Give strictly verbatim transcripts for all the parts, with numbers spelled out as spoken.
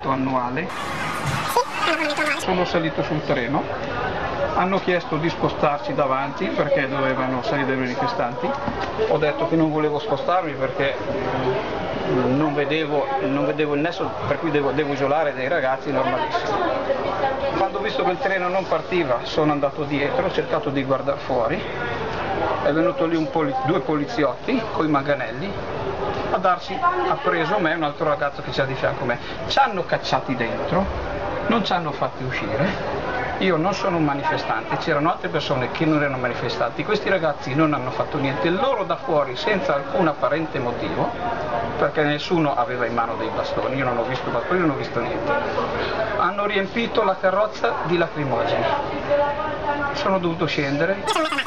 abbonamento annuale. Sono salito sul treno, hanno chiesto di spostarci davanti perché dovevano salire i manifestanti. Ho detto che non volevo spostarmi perché non vedevo, non vedevo il nesso per cui devo, devo isolare dei ragazzi, normalissimo. Quando ho visto che il treno non partiva sono andato dietro, ho cercato di guardare fuori, è venuto lì un poli- due poliziotti con i manganelli a darci, ha preso me e un altro ragazzo che c'era di fianco a me, ci hanno cacciati dentro, non ci hanno fatti uscire. Io non sono un manifestante, c'erano altre persone che non erano manifestanti, questi ragazzi non hanno fatto niente, loro da fuori senza alcun apparente motivo, perché nessuno aveva in mano dei bastoni, io non ho visto bastoni, non ho visto niente, hanno riempito la carrozza di lacrimogeni, sono dovuto scendere.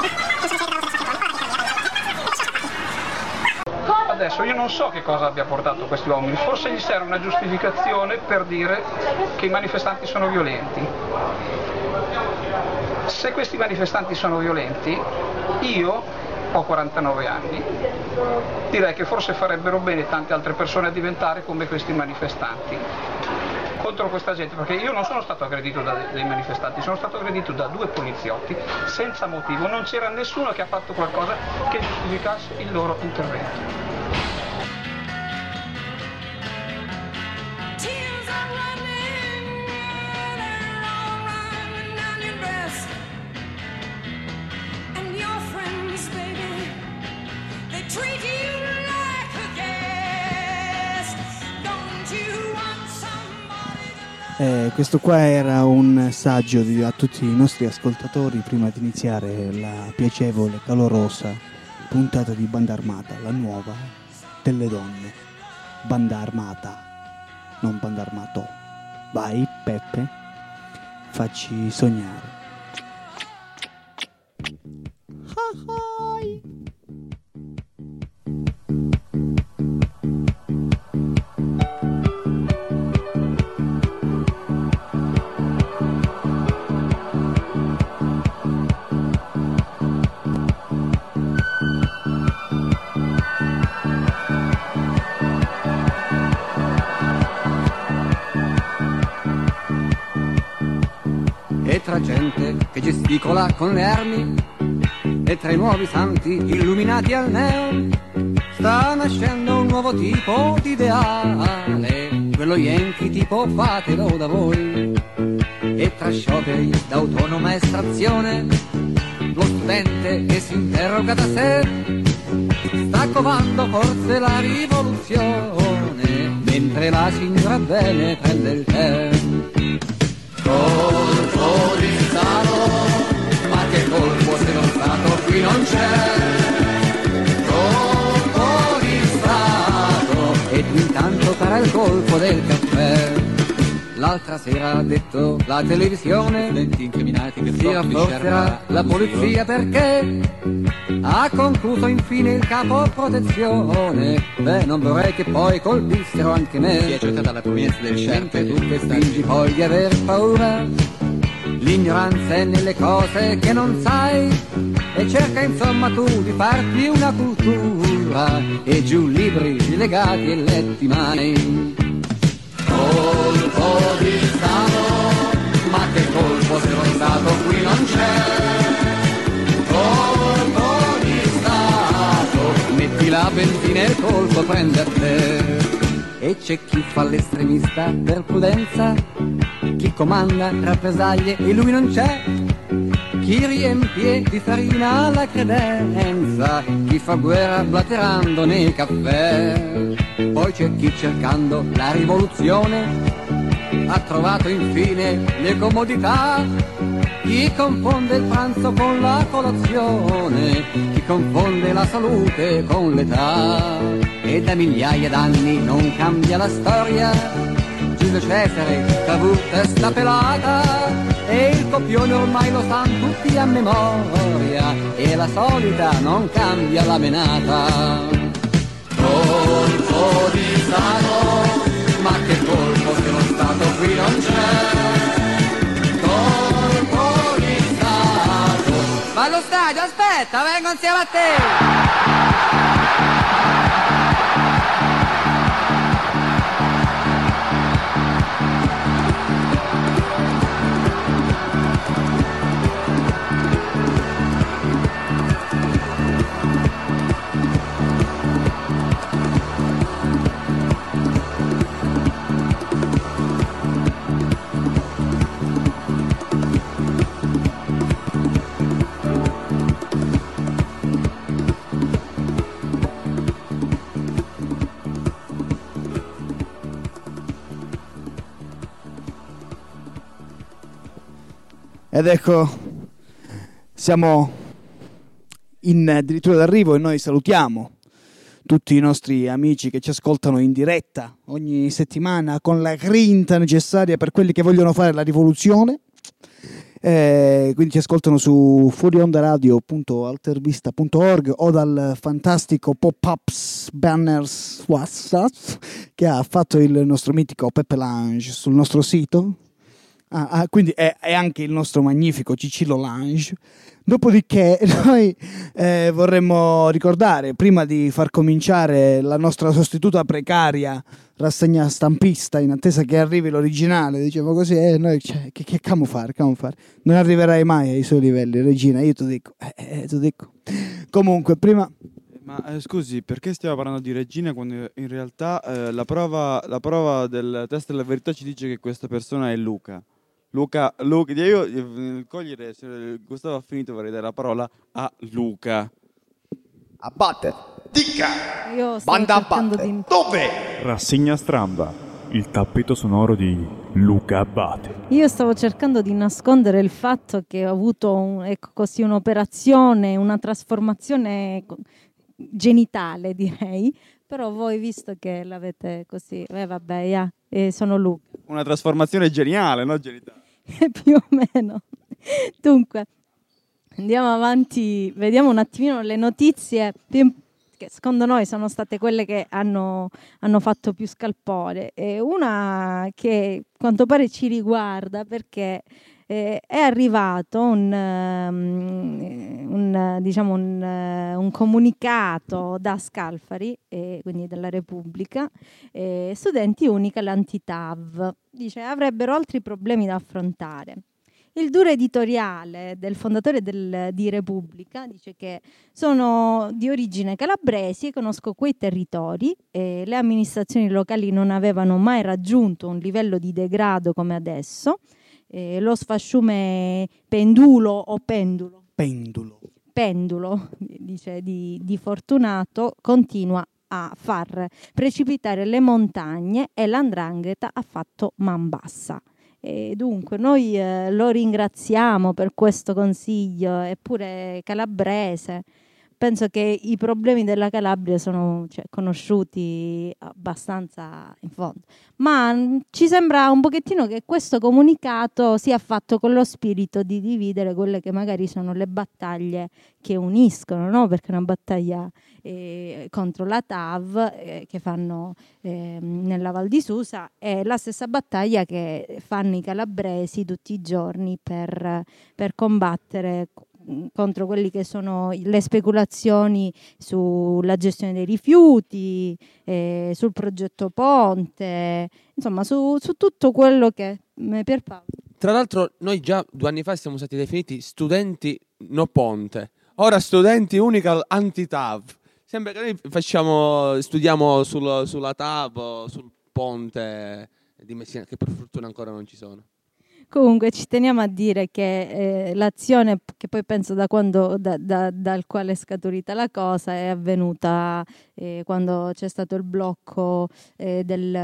Adesso io non so che cosa abbia portato questi uomini, forse gli serve una giustificazione per dire che i manifestanti sono violenti. Se questi manifestanti sono violenti, io ho quarantanove anni, direi che forse farebbero bene tante altre persone a diventare come questi manifestanti contro questa gente, perché io non sono stato aggredito da dei manifestanti, sono stato aggredito da due poliziotti senza motivo, non c'era nessuno che ha fatto qualcosa che giustificasse il loro intervento. Eh, questo qua era un saggio di, a tutti i nostri ascoltatori prima di iniziare la piacevole, calorosa puntata di Banda Armata, la nuova delle donne. Banda Armata, non Banda Armato. Vai Peppe, facci sognare. Tra gente che gesticola con le armi e tra i nuovi santi illuminati al neon sta nascendo un nuovo tipo di ideale, quello yankee tipo fatelo da voi. E tra scioperi d'autonoma estrazione lo studente che si interroga da sé sta covando forse la rivoluzione mentre la signora bene prende il tè. Colpo di Stato, ma che colpo se lo Stato qui non c'è? Colpo di Stato, e tu intanto farà il colpo del caffè. L'altra sera ha detto la televisione, studenti incriminati che si rafforzerà la polizia perché ha concluso infine il capo protezione. Beh, non vorrei che poi colpissero anche me. Si è accettata la provenienza del sheriff e tu che fingi poi di aver paura. L'ignoranza è nelle cose che non sai e cerca insomma tu di farti una cultura e giù libri legati e letti mai. Colpo di Stato, ma che colpo se lo Stato qui non c'è? Colpo di Stato, metti la benzina e il colpo prende a te. E c'è chi fa l'estremista per prudenza, chi comanda rappresaglie e lui non c'è, chi riempie di farina la credenza, chi fa guerra blaterando nei caffè. Poi c'è chi cercando la rivoluzione ha trovato infine le comodità, chi confonde il pranzo con la colazione, chi confonde la salute con l'età. E da migliaia d'anni non cambia la storia, Giulio Cesare, Cavour, testa pelata, e il copione ormai lo sanno tutti a memoria, e la solita non cambia la menata. Colpo di Stato, ma che colpo se lo Stato qui non c'è? Colpo di Stato. Va allo stadio, aspetta, vengo insieme a te. Ed ecco, siamo in addirittura d'arrivo e noi salutiamo tutti i nostri amici che ci ascoltano in diretta ogni settimana con la grinta necessaria per quelli che vogliono fare la rivoluzione. Eh, quindi ci ascoltano su fuoriondaradio punto altervista punto org o dal fantastico pop-ups banners WhatsApp che ha fatto il nostro mitico Peppe Lange sul nostro sito. Ah, ah, quindi è, è anche il nostro magnifico Cicillo Lange. Dopodiché noi eh, vorremmo ricordare, prima di far cominciare la nostra sostituta precaria rassegna stampista in attesa che arrivi l'originale, dicevo così, eh, noi, cioè, che, che camo fare, camo fare? Non arriverai mai ai suoi livelli, Regina, io ti dico, eh, eh, ti dico. Comunque, prima... Ma eh, scusi, perché stiamo parlando di Regina quando in realtà eh, la, prova, la prova del test della verità ci dice che questa persona è Luca? Luca, Luca, io nel cogliere, se Gustavo ha finito, vorrei dare la parola a Luca. Abate, dica, Io stavo banda cercando Abate, di... dove? Rassegna stramba, il tappeto sonoro di Luca Abate. Io stavo cercando di nascondere il fatto che ho avuto un, ecco così, un'operazione, una trasformazione genitale, direi. Però voi, visto che l'avete così, eh, vabbè, yeah, eh, sono Luca. Una trasformazione geniale, no genitale? Più o meno. Dunque, andiamo avanti, vediamo un attimino le notizie più, che secondo noi sono state quelle che hanno, hanno fatto più scalpore. E una che a quanto pare ci riguarda perché eh, è arrivato un, um, un, diciamo un, uh, un comunicato da Scalfari, eh, quindi dalla Repubblica, eh, studenti unica l'anti-TAV. Dice avrebbero altri problemi da affrontare. Il duro editoriale del fondatore del, di Repubblica dice che sono di origine calabresi e conosco quei territori e le amministrazioni locali non avevano mai raggiunto un livello di degrado come adesso. Eh, lo sfasciume pendulo o pendulo? Pendulo. Pendulo, dice di, di Fortunato, continua a far precipitare le montagne e l'andrangheta ha fatto man bassa. E dunque noi eh, lo ringraziamo per questo consiglio, eppure calabrese. Penso che i problemi della Calabria sono, cioè, conosciuti abbastanza in fondo, ma mh, ci sembra un pochettino che questo comunicato sia fatto con lo spirito di dividere quelle che magari sono le battaglie che uniscono, no? Perché una battaglia eh, contro la TAV eh, che fanno eh, nella Val di Susa è la stessa battaglia che fanno i calabresi tutti i giorni per, per combattere contro quelli che sono le speculazioni sulla gestione dei rifiuti, eh, sul progetto Ponte, insomma su, su tutto quello che Pierpaolo. Tra l'altro noi già due anni fa siamo stati definiti studenti no Ponte, ora studenti unica anti-TAV. Sembra che noi facciamo, studiamo sul, sulla TAV o sul Ponte di Messina, che per fortuna ancora non ci sono. Comunque ci teniamo a dire che eh, l'azione, che poi penso da quando, da, da, dal quale è scaturita la cosa, è avvenuta eh, quando c'è stato il blocco eh, del,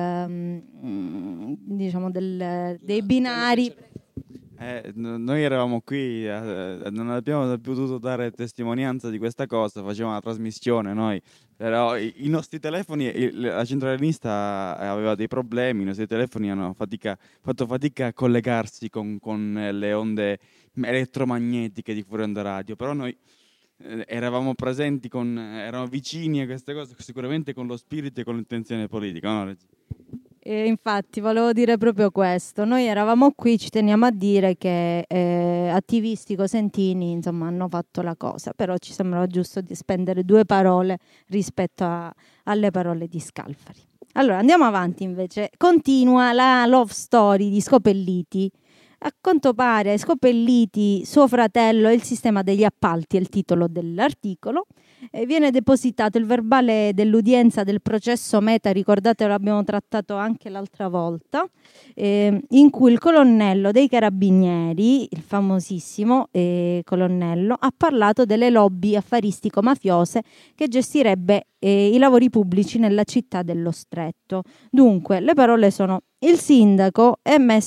um, diciamo del, dei binari. Eh, noi eravamo qui, eh, non abbiamo potuto dare testimonianza di questa cosa, facevamo una trasmissione noi, però i, i nostri telefoni, il, la centralinista aveva dei problemi, i nostri telefoni hanno fatica, fatto fatica a collegarsi con, con le onde elettromagnetiche di Fuori Onda Radio, però noi eh, eravamo presenti, con, eravamo vicini a queste cose, sicuramente con lo spirito e con l'intenzione politica, no? E infatti volevo dire proprio questo, noi eravamo qui, ci teniamo a dire che eh, attivisti cosentini insomma hanno fatto la cosa, però ci sembrava giusto di spendere due parole rispetto a, alle parole di Scalfari. Allora andiamo avanti invece, continua la love story di Scopelliti. A quanto pare Scopelliti, suo fratello e il sistema degli appalti è il titolo dell'articolo. E viene depositato il verbale dell'udienza del processo Meta, ricordate, l'abbiamo trattato anche l'altra volta, eh, in cui il colonnello dei carabinieri, il famosissimo eh, colonnello, ha parlato delle lobby affaristico-mafiose che gestirebbe eh, i lavori pubblici nella città dello Stretto. Dunque, le parole sono: il sindaco è messo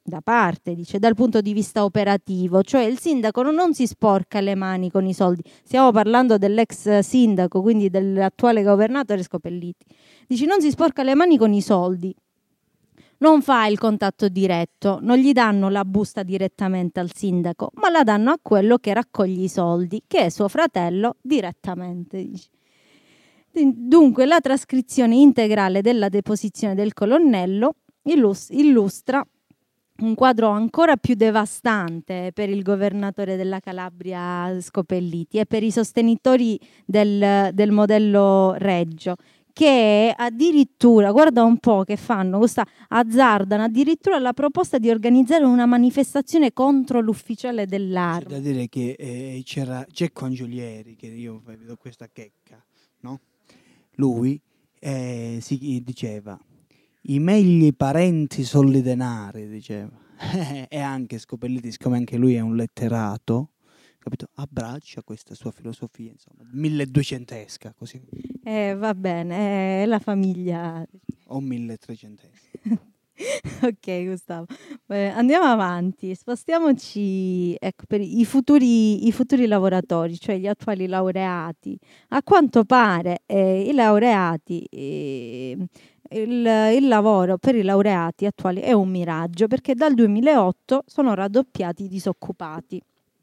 da parte, dice, dal punto di vista operativo, cioè il sindaco non si sporca le mani con i soldi. Stiamo parlando dell'ex sindaco, quindi dell'attuale governatore Scopelliti. Dice, non si sporca le mani con i soldi, non fa il contatto diretto, non gli danno la busta direttamente al sindaco, ma la danno a quello che raccoglie i soldi, che è suo fratello direttamente, dice. Dunque la trascrizione integrale della deposizione del colonnello illus- illustra un quadro ancora più devastante per il governatore della Calabria Scopelliti e per i sostenitori del, del modello Reggio, che addirittura, guarda un po' che fanno, questa azzardano addirittura la proposta di organizzare una manifestazione contro l'ufficiale dell'arma. C'è da dire che eh, c'era Gecco Angiolieri, che io vedo questa checca, no? Lui eh, si diceva i meglio parenti sono i denari, diceva. E anche Scopelliti, siccome anche lui è un letterato, capito, abbraccia questa sua filosofia, insomma, milleduecentesca, così. Eh, va bene, è la famiglia. O milletrecentesca. Ok, Gustavo. Eh, andiamo avanti, spostiamoci, ecco, per i futuri, i futuri lavoratori, cioè gli attuali laureati. A quanto pare eh, i laureati, eh, il, il lavoro per i laureati attuali è un miraggio, perché dal duemilaotto sono raddoppiati i disoccupati.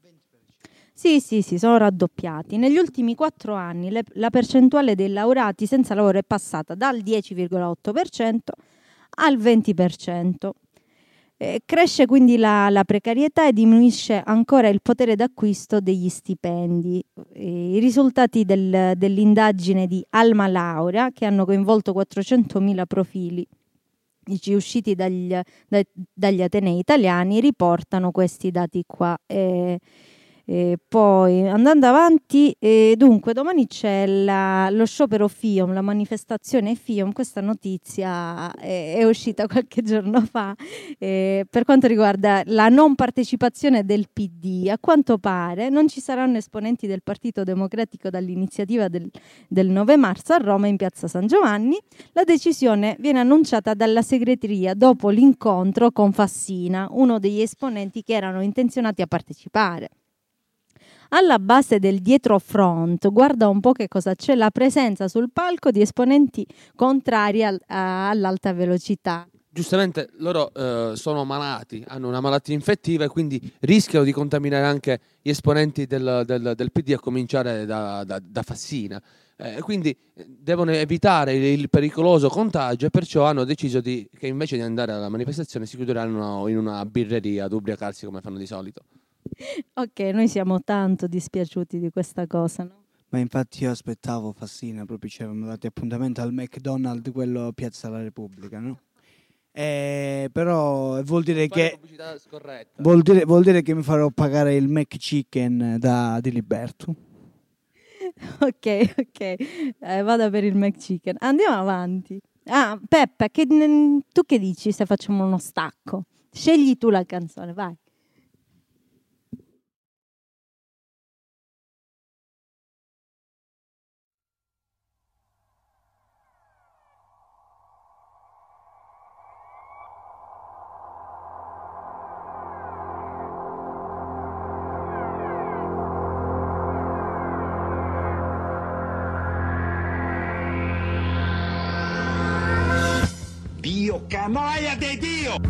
Sì, sì, sì, sono raddoppiati. Negli ultimi quattro anni le, la percentuale dei laureati senza lavoro è passata dal dieci virgola otto per cento al venti per cento. Eh, cresce quindi la, la precarietà e diminuisce ancora il potere d'acquisto degli stipendi. Eh, I risultati del, dell'indagine di Alma Laurea, che hanno coinvolto quattrocentomila profili usciti dagli, da, dagli atenei italiani, riportano questi dati qua. Eh, E poi andando avanti, eh, dunque domani c'è la, lo sciopero FIOM, la manifestazione FIOM. Questa notizia è, è uscita qualche giorno fa, eh, per quanto riguarda la non partecipazione del P D. A quanto pare non ci saranno esponenti del Partito Democratico dall'iniziativa del, del nove marzo a Roma in piazza San Giovanni. La decisione viene annunciata dalla segreteria dopo l'incontro con Fassina, uno degli esponenti che erano intenzionati a partecipare. Alla base del dietro front, guarda un po' che cosa c'è, la presenza sul palco di esponenti contrari al, a, all'alta velocità. Giustamente loro eh, sono malati, hanno una malattia infettiva e quindi rischiano di contaminare anche gli esponenti del, del, del P D, a cominciare da, da, da Fassina. Eh, quindi devono evitare il, il pericoloso contagio, e perciò hanno deciso di, che invece di andare alla manifestazione si chiuderanno in una birreria ad ubriacarsi come fanno di solito. Ok, noi siamo tanto dispiaciuti di questa cosa, no? Ma infatti io aspettavo Fassina, proprio ci avevano dato appuntamento al McDonald's, quello Piazza della Repubblica, no? Eh, però vuol dire che vuol dire, vuol dire che mi farò pagare il McChicken da Diliberto. Ok, ok, eh, vado per il McChicken. Andiamo avanti. Ah, Peppe, che, tu che dici se facciamo uno stacco? Scegli tu la canzone, vai. Dio, canaglia di Dio!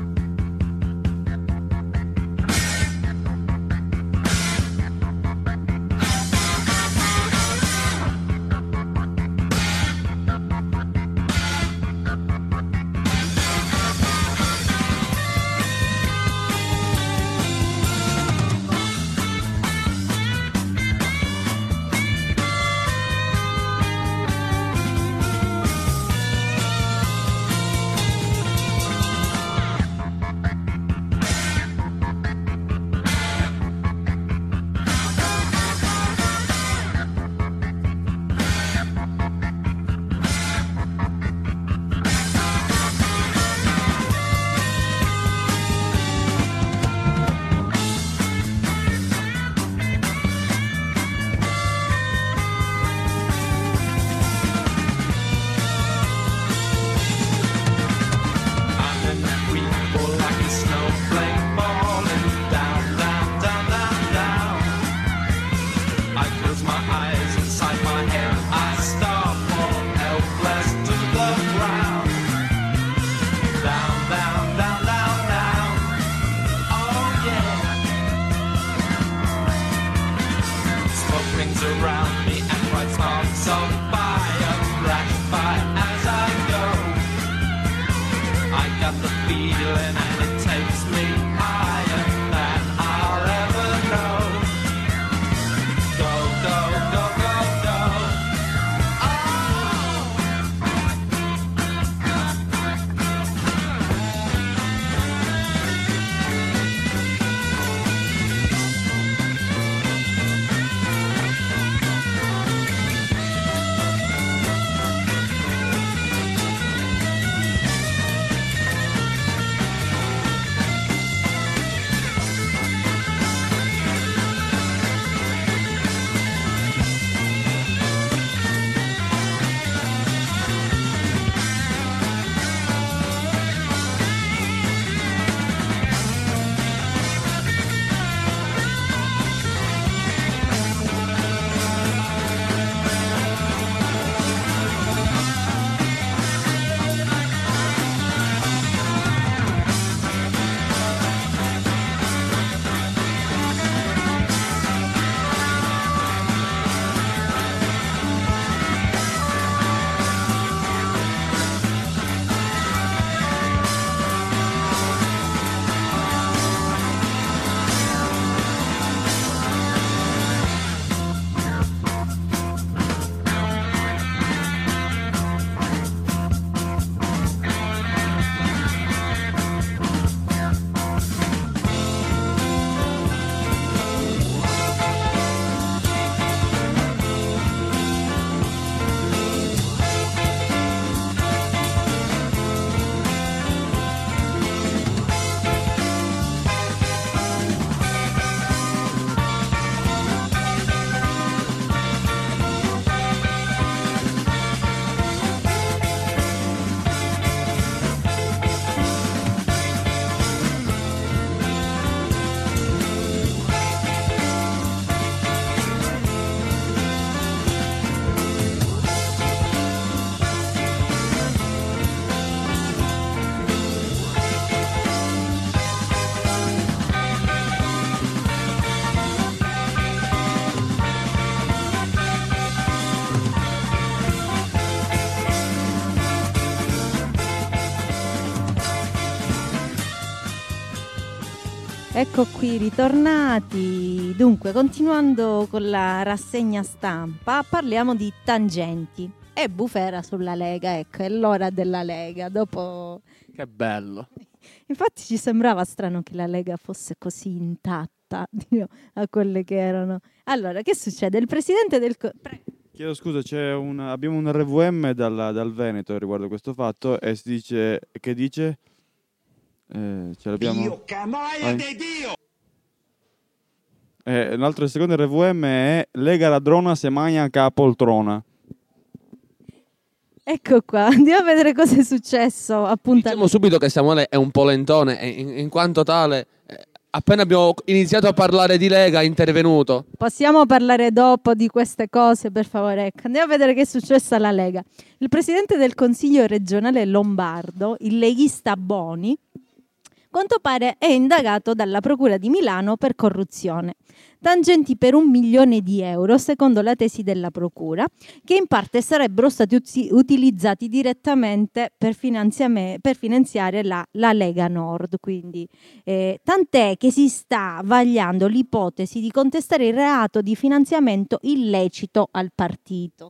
Ecco qui ritornati. Dunque, continuando con la rassegna stampa, parliamo di tangenti e bufera sulla Lega. Ecco, è l'ora della Lega. Dopo... Che bello. Infatti ci sembrava strano che la Lega fosse così intatta a quelle che erano. Allora, che succede? Il presidente del... Co- Pre- Chiedo scusa, c'è un, abbiamo un R V M dal, dal Veneto riguardo questo fatto e si dice, che dice... Eh, ce l'abbiamo? Dio, canaglia Vai. di Dio! Eh, un altro secondo R V M è Lega ladrona se magna ca poltrona. Ecco qua, andiamo a vedere cosa è successo. Appunto, Diciamo subito che Samuele è un polentone e in, in quanto tale, eh, appena abbiamo iniziato a parlare di Lega, è intervenuto. possiamo parlare dopo di queste cose, per favore. Ecco, andiamo a vedere che è successo alla Lega. Il presidente del Consiglio regionale lombardo, il leghista Boni, quanto pare è indagato dalla Procura di Milano per corruzione. Tangenti per un milione di euro, secondo la tesi della Procura, che in parte sarebbero stati uzi- utilizzati direttamente per, finanziame- per finanziare la, la Lega Nord. Quindi, eh, tant'è che si sta vagliando l'ipotesi di contestare il reato di finanziamento illecito al partito.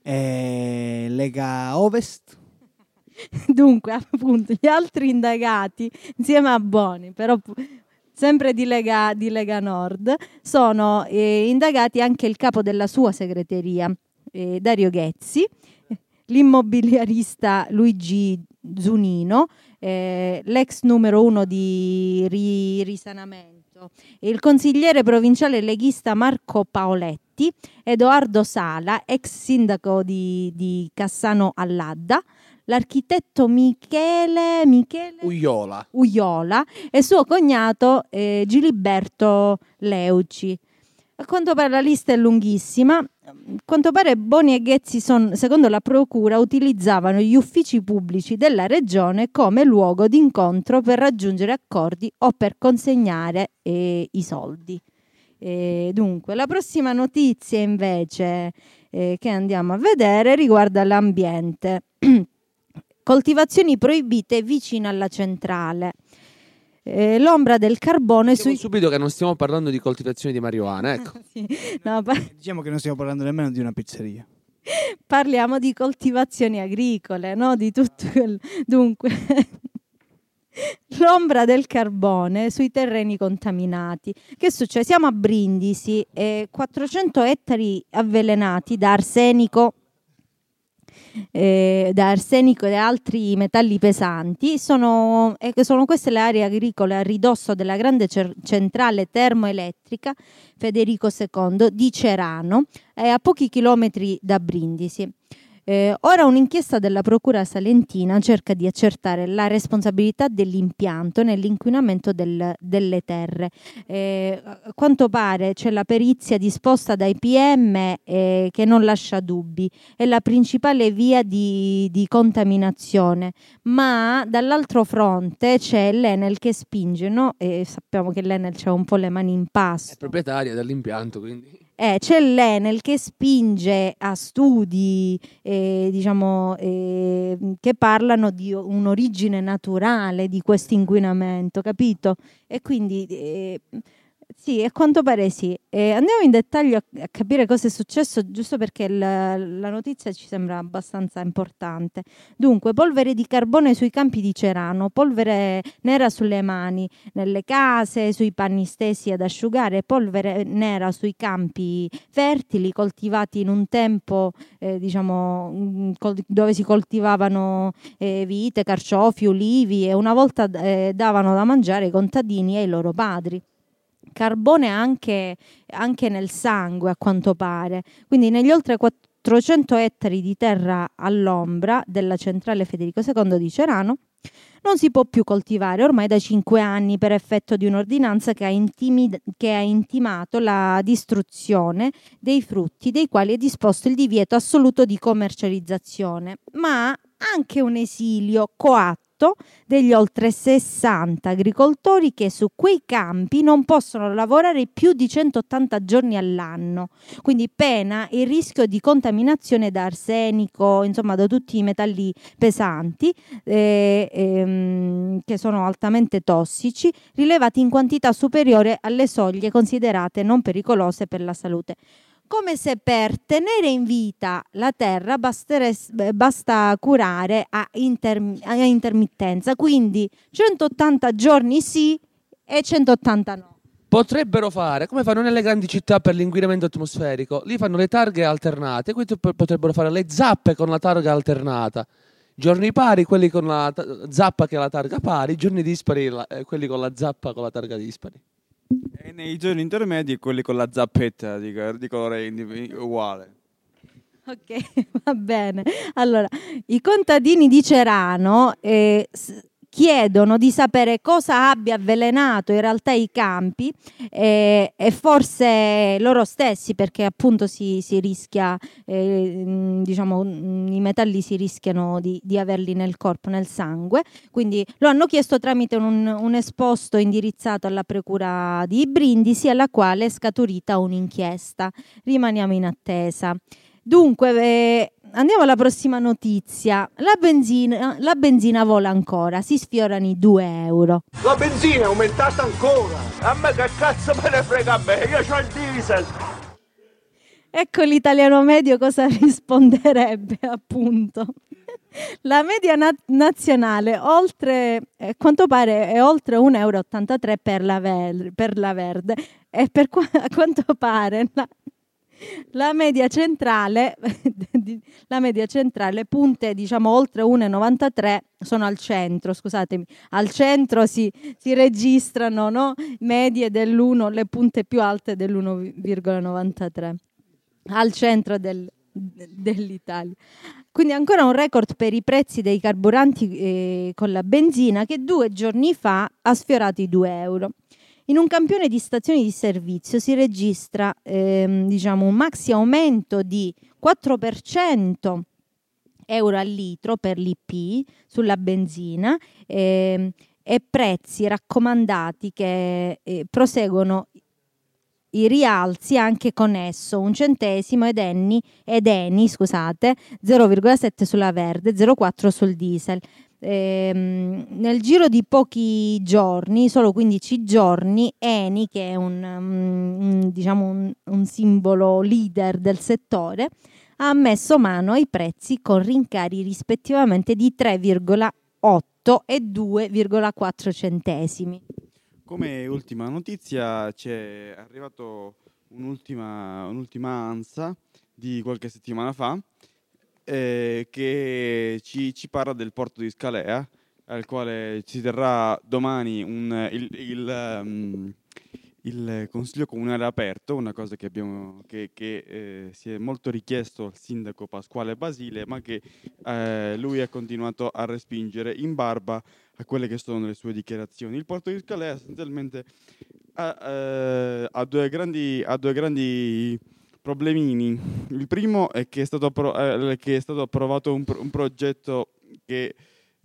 E Lega Ovest? Dunque, appunto, gli altri indagati, insieme a Boni, però sempre di Lega, di Lega Nord, sono eh, indagati anche il capo della sua segreteria, eh, Dario Ghezzi, l'immobiliarista Luigi Zunino, eh, l'ex numero uno di ri- risanamento, il consigliere provinciale leghista Marco Paoletti, Edoardo Sala, ex sindaco di, di Cassano all'Adda, l'architetto Michele, Michele Uiola. Uiola e suo cognato eh, Giliberto Leuci. A quanto pare la lista è lunghissima. A quanto pare Boni e Ghezzi, son, secondo la procura, utilizzavano gli uffici pubblici della regione come luogo di incontro per raggiungere accordi o per consegnare eh, i soldi. E dunque, la prossima notizia invece eh, che andiamo a vedere riguarda l'ambiente. Coltivazioni proibite vicino alla centrale. Eh, l'ombra del carbone Diciamo sui... subito che non stiamo parlando di coltivazione di marijuana, ecco. Sì, no, pa- Diciamo che non stiamo parlando nemmeno di una pizzeria. parliamo di coltivazioni agricole, no? Di tutto quel... Dunque, l'ombra del carbone sui terreni contaminati. Che succede? Siamo a Brindisi, eh, quattrocento ettari avvelenati da arsenico, eh, da arsenico e altri metalli pesanti. Sono, eh, sono queste le aree agricole a ridosso della grande cer- centrale termoelettrica Federico secondo di Cerano, eh, a pochi chilometri da Brindisi. Eh, ora un'inchiesta della Procura Salentina cerca di accertare la responsabilità dell'impianto nell'inquinamento del, delle terre. Eh, a quanto pare c'è la perizia disposta dai P M eh, che non lascia dubbi, è la principale via di, di contaminazione, ma dall'altro fronte c'è l'Enel che spinge, no? E sappiamo che l'Enel c'ha un po' le mani in È pasto. proprietaria dell'impianto, quindi... Eh, c'è l'Enel che spinge a studi eh, diciamo, eh, che parlano di un'origine naturale di questo inquinamento, capito? E quindi eh, sì, a quanto pare sì. Eh, andiamo in dettaglio a, a capire cosa è successo, giusto perché la, la notizia ci sembra abbastanza importante. Dunque, polvere di carbone sui campi di Cerano, polvere nera sulle mani, nelle case, sui panni stesi ad asciugare, polvere nera sui campi fertili coltivati in un tempo eh, diciamo mh, col- dove si coltivavano eh, vite, carciofi, ulivi e una volta eh, davano da mangiare ai contadini e ai loro padri. Carbone anche, anche nel sangue, a quanto pare. Quindi negli oltre quattrocento ettari di terra all'ombra della centrale Federico secondo di Cerano non si può più coltivare ormai da cinque anni per effetto di un'ordinanza che ha, intimid- che ha intimato la distruzione dei frutti dei quali è disposto il divieto assoluto di commercializzazione, ma anche un esilio coatto conto degli oltre sessanta agricoltori che su quei campi non possono lavorare più di centottanta giorni all'anno, quindi pena il rischio di contaminazione da arsenico, insomma da tutti i metalli pesanti eh, ehm, che sono altamente tossici, rilevati in quantità superiore alle soglie considerate non pericolose per la salute. Come se per tenere in vita la terra bastere- basta curare a, interm- a intermittenza, quindi centottanta giorni sì e centottanta no. Potrebbero fare come fanno nelle grandi città per l'inquinamento atmosferico, lì fanno le targhe alternate, quindi p- potrebbero fare le zappe con la targa alternata, giorni pari quelli con la ta- zappa che ha la targa pari, giorni dispari la- eh, quelli con la zappa con la targa dispari. E nei giorni intermedi quelli con la zappetta di, di colore indi- uguale. Ok, va bene. Allora, i contadini di Cerano eh, s- chiedono di sapere cosa abbia avvelenato in realtà i campi eh, e forse loro stessi, perché appunto si, si rischia, eh, mh, diciamo, mh, i metalli si rischiano di, di averli nel corpo, nel sangue. Quindi lo hanno chiesto tramite un, un esposto indirizzato alla Procura di Brindisi, alla quale è scaturita un'inchiesta. Rimaniamo in attesa. Dunque, eh, andiamo alla prossima notizia. La benzina, la benzina vola ancora, si sfiorano i due euro. La benzina è aumentata ancora. A me che cazzo me ne frega a me? Io ho il diesel. Ecco l'italiano medio cosa risponderebbe, appunto. La media na- nazionale, oltre, eh, quanto pare, è oltre uno virgola ottantatré euro per la, ver- per la verde. E per qua- a quanto pare... La- La media centrale, la media centrale punte diciamo oltre uno virgola novantatré, sono al centro, scusatemi, al centro si, si registrano no? medie dell'uno, le punte più alte dell'uno virgola novantatré, al centro del, dell'Italia. Quindi ancora un record per i prezzi dei carburanti eh, con la benzina che due giorni fa ha sfiorato i due euro. In un campione di stazioni di servizio si registra ehm, diciamo, un maxi aumento di quattro per cento euro al litro per l'I P sulla benzina ehm, e prezzi raccomandati che eh, proseguono i rialzi anche con esso, un centesimo ed eni, ed eni scusate, zero virgola sette sulla verde, zero virgola quattro sul diesel. Ehm, nel giro di pochi giorni, solo quindici giorni, Eni, che è un, um, diciamo un, un simbolo leader del settore, ha messo mano ai prezzi con rincari rispettivamente di tre virgola otto e due virgola quattro centesimi. Come ultima notizia c'è arrivato un'ultima, un'ultima ANSA di qualche settimana fa eh, che ci, ci parla del porto di Scalea, al quale si terrà domani un, il, il, um, il Consiglio Comunale aperto, una cosa che, abbiamo, che, che eh, si è molto richiesto al sindaco Pasquale Basile, ma che eh, lui ha continuato a respingere in barba a quelle che sono le sue dichiarazioni. Il porto di Scalea essenzialmente ha, eh, ha, due, grandi, ha due grandi problemini. Il primo è che è stato, appro- eh, che è stato approvato un, pro- un progetto che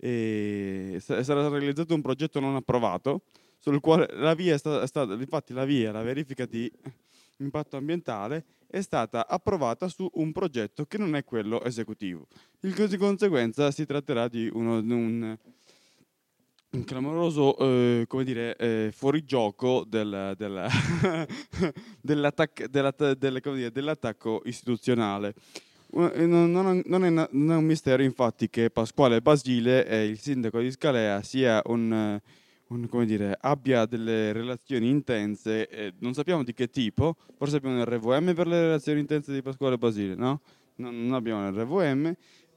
eh, sarà realizzato un progetto non approvato, sul quale la via è stata, è stata infatti la via, la verifica di impatto ambientale è stata approvata su un progetto che non è quello esecutivo. Il, di conseguenza si tratterà di uno, un, un clamoroso eh, come dire, eh, fuorigioco del, del, dell'attac- della, del, come dire, dell'attacco istituzionale. Non, non, non, è, non è un mistero infatti che Pasquale Basile, eh, il sindaco di Scalea, sia un, un, come dire, abbia delle relazioni intense, eh, non sappiamo di che tipo, forse abbiamo un R V M per le relazioni intense di Pasquale Basile, no? Non, non abbiamo un R V M,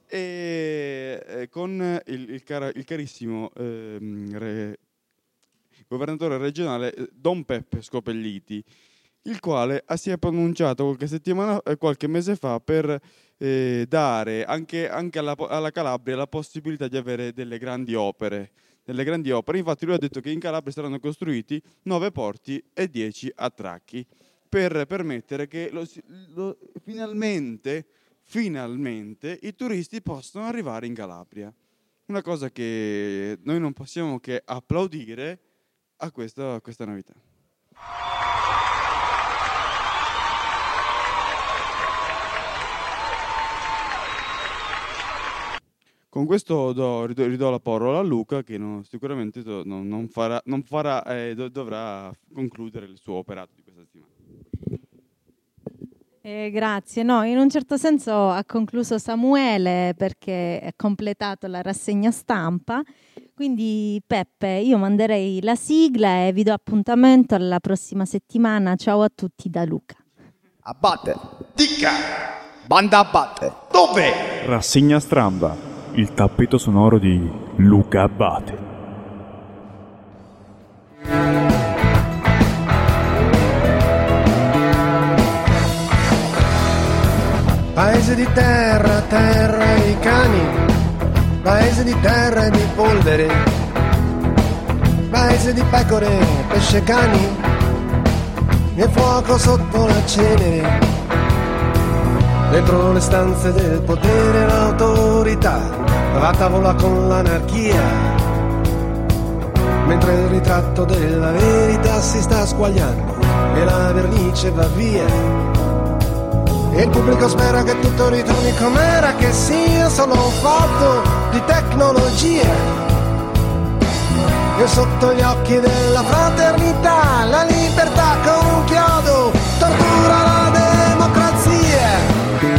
e eh, con il, il, cara, il carissimo eh, re, governatore regionale Don Peppe Scopelliti, il quale si è pronunciato qualche settimana, qualche mese fa per eh, dare anche, anche alla, alla Calabria la possibilità di avere delle grandi opere. Delle grandi opere. Infatti lui ha detto che in Calabria saranno costruiti nove porti e dieci attracchi per permettere che lo, lo, finalmente, finalmente i turisti possano arrivare in Calabria. una cosa che noi non possiamo che applaudire a, questo, a questa novità. Con questo do, ridò, ridò la parola a Luca che non, sicuramente do, non, non farà, non farà eh, do, dovrà concludere il suo operato di questa settimana. Eh, grazie, no, in un certo senso ha concluso Samuele perché ha completato la rassegna stampa, quindi Peppe io manderei la sigla e vi do appuntamento alla prossima settimana. Ciao a tutti da Luca. Abate, dica, banda Abate, dove? Rassegna Stramba, il tappeto sonoro di Luca Abate. Paese di terra, terra e cani, paese di terra e di polvere, paese di pecore, pesce cani, e fuoco sotto la cenere. Dentro le stanze del potere l'autorità va a tavola con l'anarchia, mentre il ritratto della verità si sta squagliando e la vernice va via. E il pubblico spera che tutto ritorni com'era, che sia solo un fatto di tecnologia. E sotto gli occhi della fraternità la libertà con un chiodo tortura la democrazia.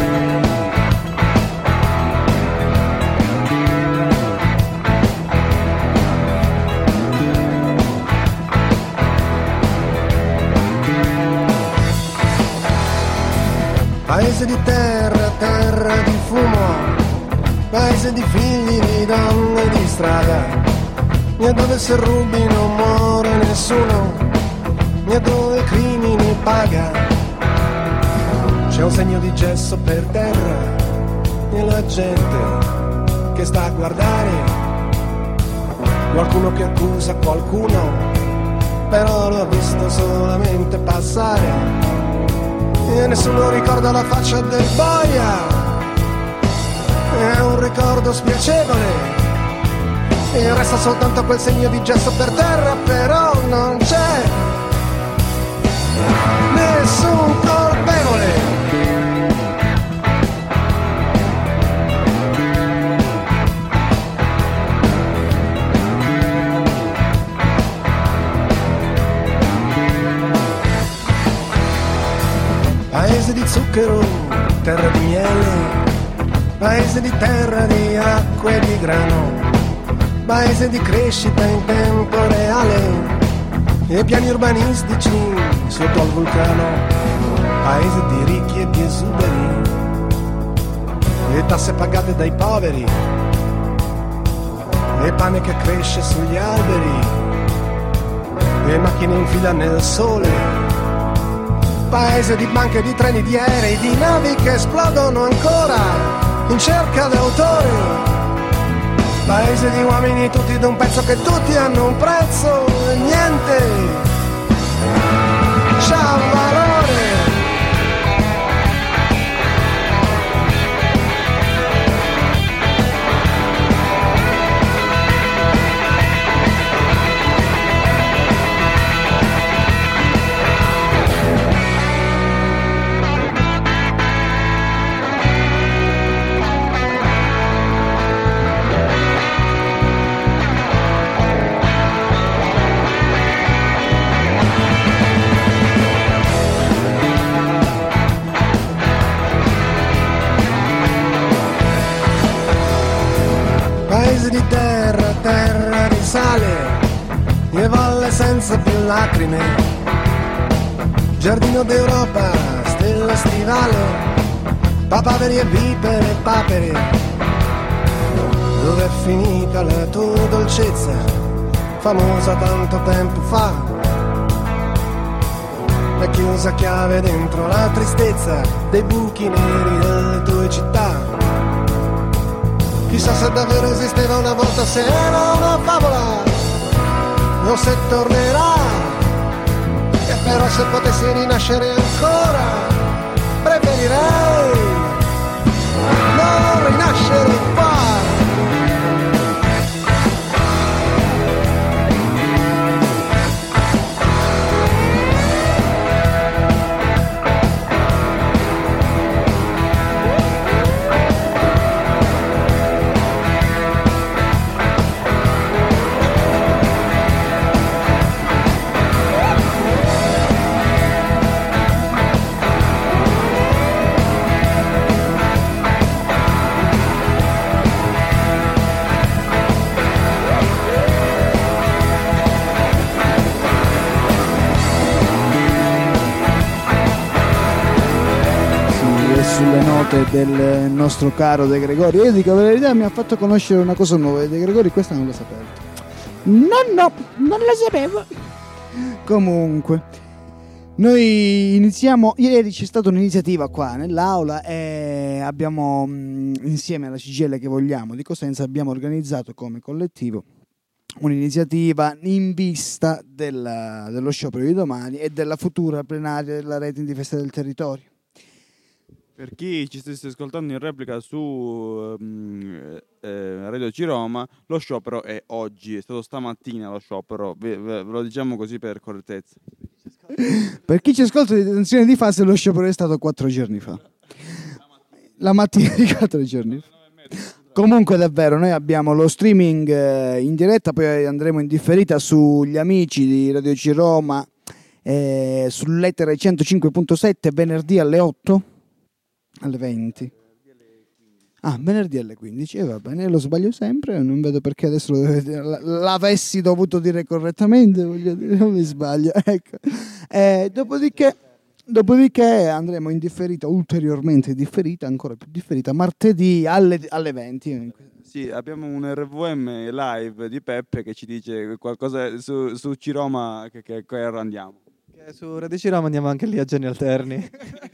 Paese di terra, terra di fumo, paese di figli di donne di strada, e dove se rubi non muore nessuno, e dove il crimine paga. C'è un segno di gesso per terra e la gente che sta a guardare, qualcuno che accusa qualcuno, però lo ha visto solamente passare. E nessuno ricorda la faccia del boia, è un ricordo spiacevole, e resta soltanto quel segno di gesso per terra, però non c'è nessun colpevole. Paese di zucchero, terra di miele, paese di terra di acqua e di grano, paese di crescita in tempo reale e piani urbanistici sotto al vulcano, paese di ricchi e di esuberi e tasse pagate dai poveri e pane che cresce sugli alberi e macchine in fila nel sole. Paese di banche, di treni, di aerei, di navi che esplodono ancora in cerca d'autori. Paese di uomini tutti d'un pezzo che tutti hanno un prezzo e niente c'ha valore. Paese di terra, terra di sale e valle senza più lacrime, giardino d'Europa, stella stivale, papaveri e vipere e papere, dove è finita la tua dolcezza, famosa tanto tempo fa, è chiusa a chiave dentro la tristezza dei buchi neri delle tue città. Chissà se davvero esisteva una volta, se era una favola o se tornerà. E però se potessi rinascere ancora preferirei non rinascere qua. parte del nostro caro De Gregorio. Io dico la verità, mi ha fatto conoscere una cosa nuova. De Gregorio questa non lo sapevo. No, no, non lo sapevo. Comunque, noi iniziamo. Ieri c'è stata un'iniziativa qua nell'aula e abbiamo, insieme alla C G I L che vogliamo di Cosenza, abbiamo organizzato come collettivo un'iniziativa in vista del, dello sciopero di domani e della futura plenaria della rete in difesa del territorio. Per chi ci stesse ascoltando in replica su um, eh, Radio Ciroma, lo sciopero è oggi, è stato stamattina lo sciopero, ve, ve, ve lo diciamo così per correttezza. Per chi ci ascolta di detenzione di fase, lo sciopero è stato quattro giorni fa. La mattina di quattro giorni fa. Comunque davvero noi abbiamo lo streaming eh, in diretta, poi andremo in differita sugli amici di Radio Ciroma eh, sull'etere centocinque punto sette venerdì alle otto, alle venti. Ah, venerdì alle quindici, e eh, va bene, lo sbaglio sempre, non vedo perché adesso lo dovete, l'avessi dovuto dire correttamente, voglio dire, non mi sbaglio, ecco. Eh, dopodiché, dopodiché andremo in differita, ulteriormente differita, ancora più differita, martedì alle, alle venti. Sì, abbiamo un R V M live di Peppe che ci dice qualcosa su, su Ciroma, che, che, che andiamo. Che su Radio Ciroma andiamo anche lì a giorni alterni.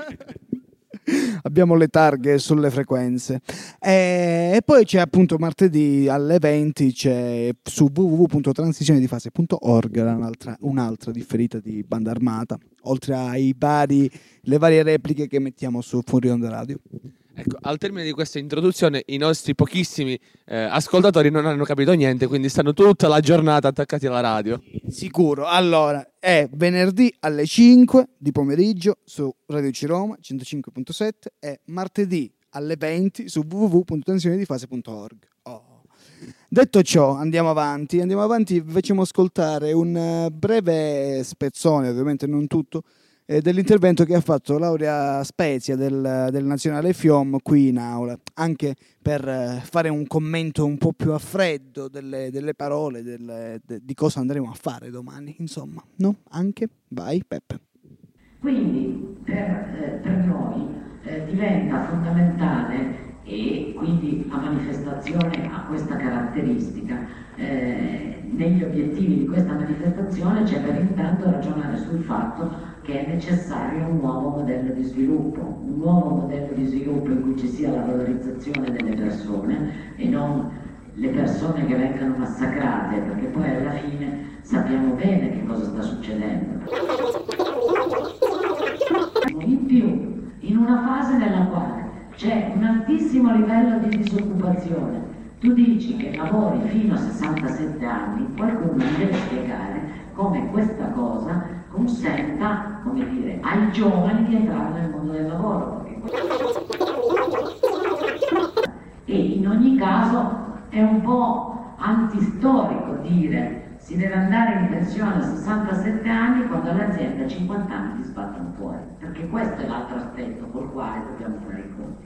Abbiamo le targhe sulle frequenze e, e poi c'è appunto martedì alle venti c'è su w w w punto transisione di fase punto org un'altra, un'altra differita di Banda Armata, oltre ai vari, le varie repliche che mettiamo su Fuori Onda Radio. Ecco, al termine di questa introduzione i nostri pochissimi eh, ascoltatori non hanno capito niente, quindi stanno tutta la giornata attaccati alla radio. Sicuro. Allora, è venerdì alle cinque di pomeriggio su Radio Ciroma centocinque punto sette e martedì alle venti su w w w punto tensione di fase punto org. Oh. Detto ciò, andiamo avanti. Andiamo avanti, vi facciamo ascoltare un breve spezzone, ovviamente non tutto, dell'intervento che ha fatto Laurea Spezia del, del Nazionale FIOM qui in aula, anche per fare un commento un po' più a freddo delle, delle parole, delle, de, di cosa andremo a fare domani, insomma, no? Anche? Vai Peppe. Quindi per, eh, per noi eh, diventa fondamentale, e quindi la manifestazione ha questa caratteristica, eh, negli obiettivi di questa manifestazione c'è per intanto ragionare sul fatto che è necessario un nuovo modello di sviluppo, un nuovo modello di sviluppo in cui ci sia la valorizzazione delle persone e non le persone che vengano massacrate, perché poi alla fine sappiamo bene che cosa sta succedendo. In più, in una fase nella quale c'è un altissimo livello di disoccupazione, tu dici che lavori fino a sessantasette anni, qualcuno mi deve spiegare come questa cosa consenta, come dire, ai giovani di entrare nel mondo del lavoro. E in ogni caso è un po' antistorico dire si deve andare in pensione a sessantasette anni quando l'azienda a cinquanta anni ti sbattono fuori, perché questo è l'altro aspetto col quale dobbiamo fare i conti.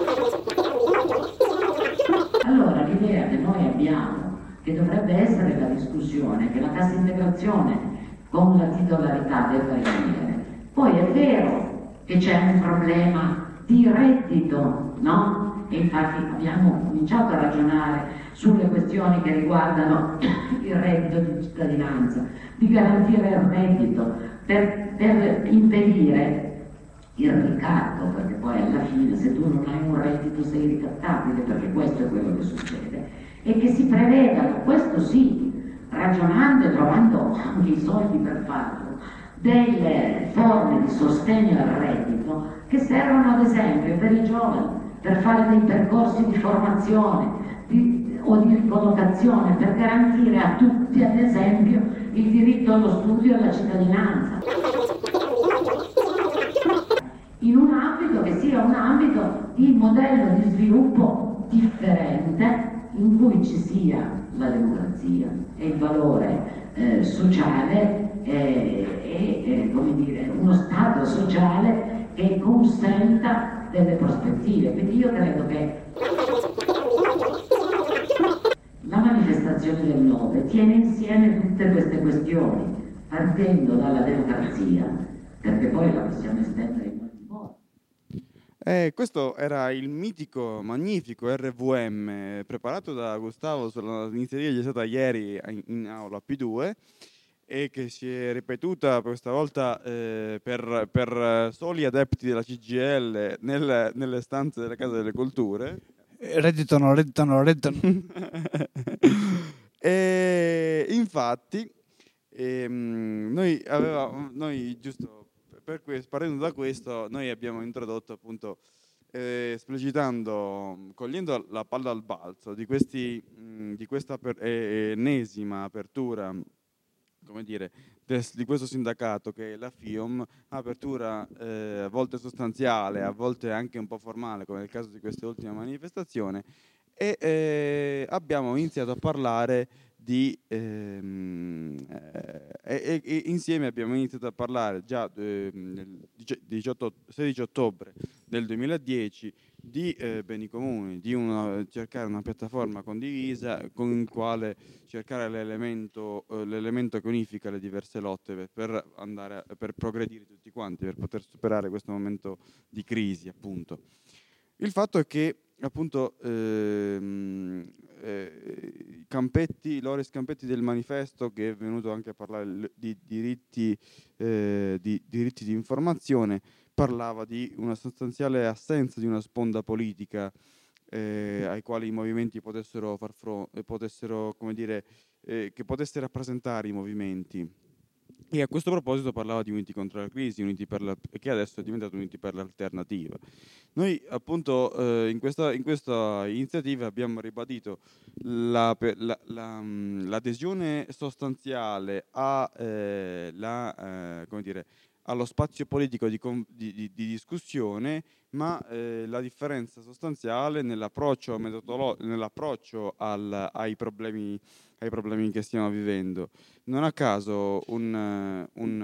Allora l'idea che noi abbiamo, che dovrebbe essere la discussione, che la cassa integrazione con la titolarità debba rimanere. Poi è vero che c'è un problema di reddito, no? E infatti abbiamo cominciato a ragionare sulle questioni che riguardano il reddito di cittadinanza, di garantire il reddito per, per impedire il ricatto, perché poi alla fine se tu non hai un reddito sei ricattabile, perché questo è quello che succede, e che si prevedano, questo sì, ragionando e trovando anche i soldi per farlo, delle forme di sostegno al reddito che servono ad esempio per i giovani, per fare dei percorsi di formazione di, o di ricollocazione, per garantire a tutti ad esempio il diritto allo studio e alla cittadinanza. In un ambito che sia un ambito di modello di sviluppo differente, in cui ci sia la democrazia e il valore eh, sociale e, e, e come dire, uno stato sociale che consenta delle prospettive. Quindi io credo che la manifestazione del nove tiene insieme tutte queste questioni, partendo dalla democrazia, perché poi la possiamo estendere in molti modi. Eh, questo era il mitico, magnifico R V M preparato da Gustavo sull'iniziativa che è stata ieri in, in aula P due e che si è ripetuta questa volta eh, per, per soli adepti della C G I L nel, nelle stanze della Casa delle Culture. Redditano, redditano, redditano. E infatti ehm, noi avevamo, noi giusto per questo, partendo da questo, noi abbiamo introdotto appunto eh, esplicitando, cogliendo la palla al balzo di questi mh, di questa per, eh, ennesima apertura, come dire, des, di questo sindacato che è la FIOM, apertura eh, a volte sostanziale, a volte anche un po' formale, come nel caso di questa ultima manifestazione, e eh, abbiamo iniziato a parlare di ehm, eh, e, e insieme abbiamo iniziato a parlare già eh, nel diciotto, sedici ottobre del duemiladieci di eh, beni comuni, di una, cercare una piattaforma condivisa con il quale cercare l'elemento, eh, l'elemento che unifica le diverse lotte per, per andare a, per progredire tutti quanti, per poter superare questo momento di crisi, appunto. Il fatto è che appunto ehm, eh, Campetti, Loris Campetti del manifesto, che è venuto anche a parlare di diritti, eh, di diritti di informazione, parlava di una sostanziale assenza di una sponda politica eh, ai quali i movimenti potessero far fronte, potessero, come dire, eh, che potesse rappresentare i movimenti. E a questo proposito parlava di Uniti contro la crisi, Uniti per la, che adesso è diventato Uniti per l'alternativa. Noi appunto eh, in, questa, in questa iniziativa abbiamo ribadito la, la, la, l'adesione sostanziale a, eh, la, eh, come dire, allo spazio politico di, di, di, di discussione, ma eh, la differenza sostanziale nell'approccio, metodolo- nell'approccio al, ai, problemi, ai problemi che stiamo vivendo. Non a caso un,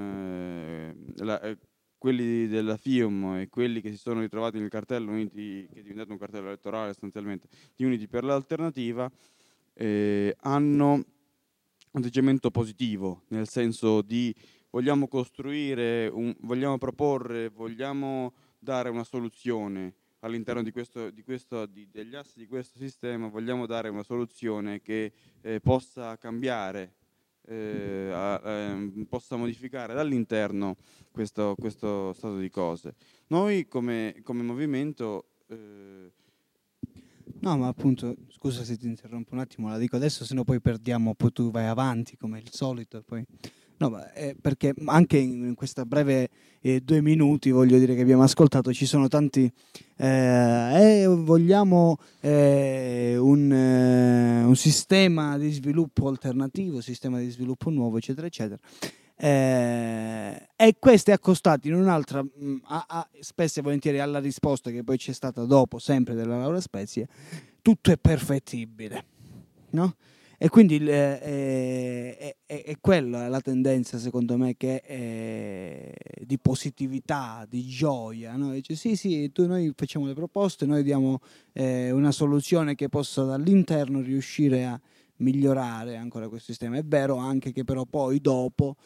un, la, eh, quelli della FIOM e quelli che si sono ritrovati nel cartello Uniti, che è diventato un cartello elettorale sostanzialmente, di Uniti per l'alternativa, eh, hanno un atteggiamento positivo, nel senso di vogliamo costruire, un, vogliamo proporre, vogliamo dare una soluzione all'interno di questo, di questo, di, degli assi di questo sistema, vogliamo dare una soluzione che eh, possa cambiare, eh, a, eh, possa modificare dall'interno questo, questo stato di cose. Noi come, come movimento... Eh, No, ma appunto, scusa se ti interrompo un attimo, la dico adesso, se no poi perdiamo, poi tu vai avanti come il solito, poi... No, ma eh, perché anche in questa breve eh, due minuti, voglio dire, che abbiamo ascoltato, ci sono tanti eh, eh, vogliamo eh, un, eh, un sistema di sviluppo alternativo, sistema di sviluppo nuovo, eccetera, eccetera. Eh, e questi accostati in un'altra, mh, a, a, spesso e volentieri alla risposta che poi c'è stata dopo, sempre della Laura Spezia, tutto è perfettibile, no? E quindi eh, è, è, è quella la tendenza, secondo me, che è di positività, di gioia, no? Dice sì, sì, tu, noi facciamo le proposte, noi diamo eh, una soluzione che possa dall'interno riuscire a migliorare ancora questo sistema. È vero anche che però poi dopo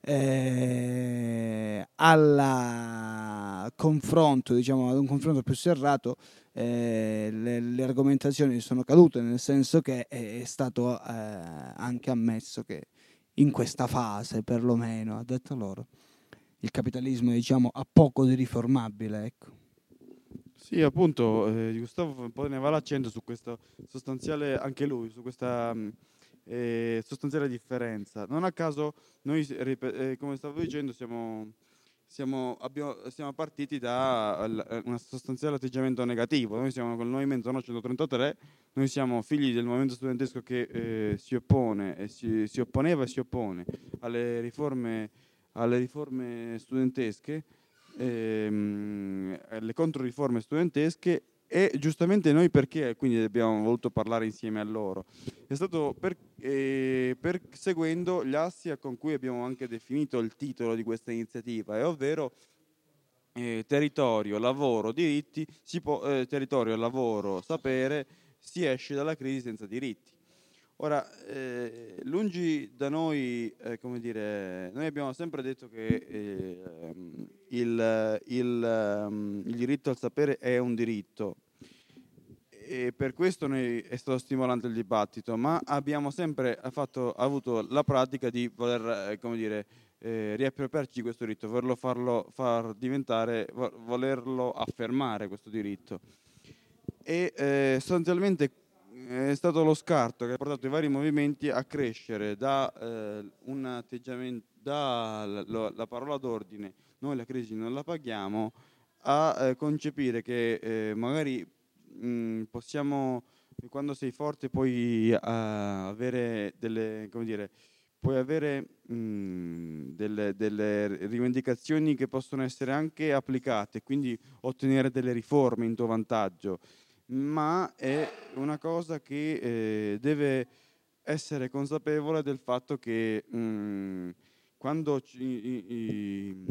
eh, al confronto, diciamo ad un confronto più serrato, eh, le, le argomentazioni sono cadute, nel senso che è, è stato eh, anche ammesso che in questa fase, perlomeno, ha detto loro, il capitalismo, diciamo, ha poco di riformabile, ecco. Sì, appunto, eh, Gustavo un po' ne va l'accento su questa sostanziale, anche lui, su questa eh, sostanziale differenza. Non a caso noi, eh, come stavo dicendo, siamo, siamo, abbiamo, siamo partiti da un sostanziale atteggiamento negativo. Noi siamo col Movimento No centotrentatré, noi siamo figli del movimento studentesco che eh, si oppone e si, si opponeva e si oppone alle riforme, alle riforme studentesche, Ehm, le controriforme studentesche, e giustamente noi perché quindi abbiamo voluto parlare insieme a loro è stato per, eh, perseguendo gli assi con cui abbiamo anche definito il titolo di questa iniziativa, e ovvero eh, territorio, lavoro, diritti, si può, eh, territorio, lavoro, sapere, si esce dalla crisi senza diritti. Ora, eh, lungi da noi, eh, come dire, noi abbiamo sempre detto che eh, il, il, um, il diritto al sapere è un diritto, e per questo noi è stato stimolante il dibattito, ma abbiamo sempre fatto, avuto la pratica di voler, eh, come dire, eh, riappropriarci di questo diritto, volerlo farlo, far diventare, volerlo affermare questo diritto. E eh, sostanzialmente è stato lo scarto che ha portato i vari movimenti a crescere da eh, un atteggiamento, da la, la parola d'ordine, noi la crisi non la paghiamo, a eh, concepire che eh, magari mh, possiamo, quando sei forte puoi uh, avere delle, come dire, puoi avere mh, delle, delle rivendicazioni che possono essere anche applicate, quindi ottenere delle riforme in tuo vantaggio, ma è una cosa che eh, deve essere consapevole del fatto che mh, quando, ci, i, i,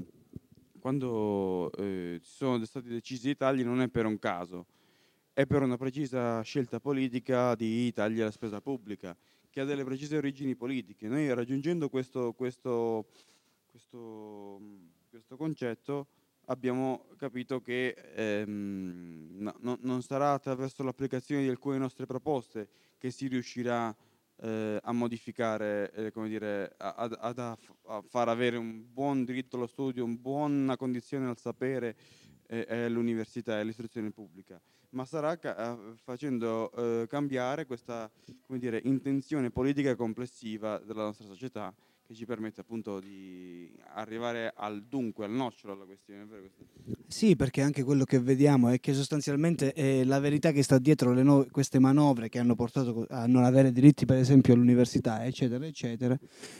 quando eh, ci sono stati decisi i tagli non è per un caso, è per una precisa scelta politica di tagli alla spesa pubblica, che ha delle precise origini politiche. Noi, raggiungendo questo, questo, questo, questo concetto, abbiamo capito che ehm, no, no, non sarà attraverso l'applicazione di alcune nostre proposte che si riuscirà eh, a modificare, eh, come dire, a, a, a, a far avere un buon diritto allo studio, una buona condizione al sapere eh, all'università e all'istruzione pubblica, ma sarà ca- facendo eh, cambiare questa, come dire, intenzione politica complessiva della nostra società, che ci permette appunto di arrivare al dunque, al nocciolo della questione. È vero questo? Sì, perché anche quello che vediamo è che sostanzialmente è la verità che sta dietro le no- queste manovre che hanno portato a non avere diritti, per esempio all'università, eccetera, eccetera,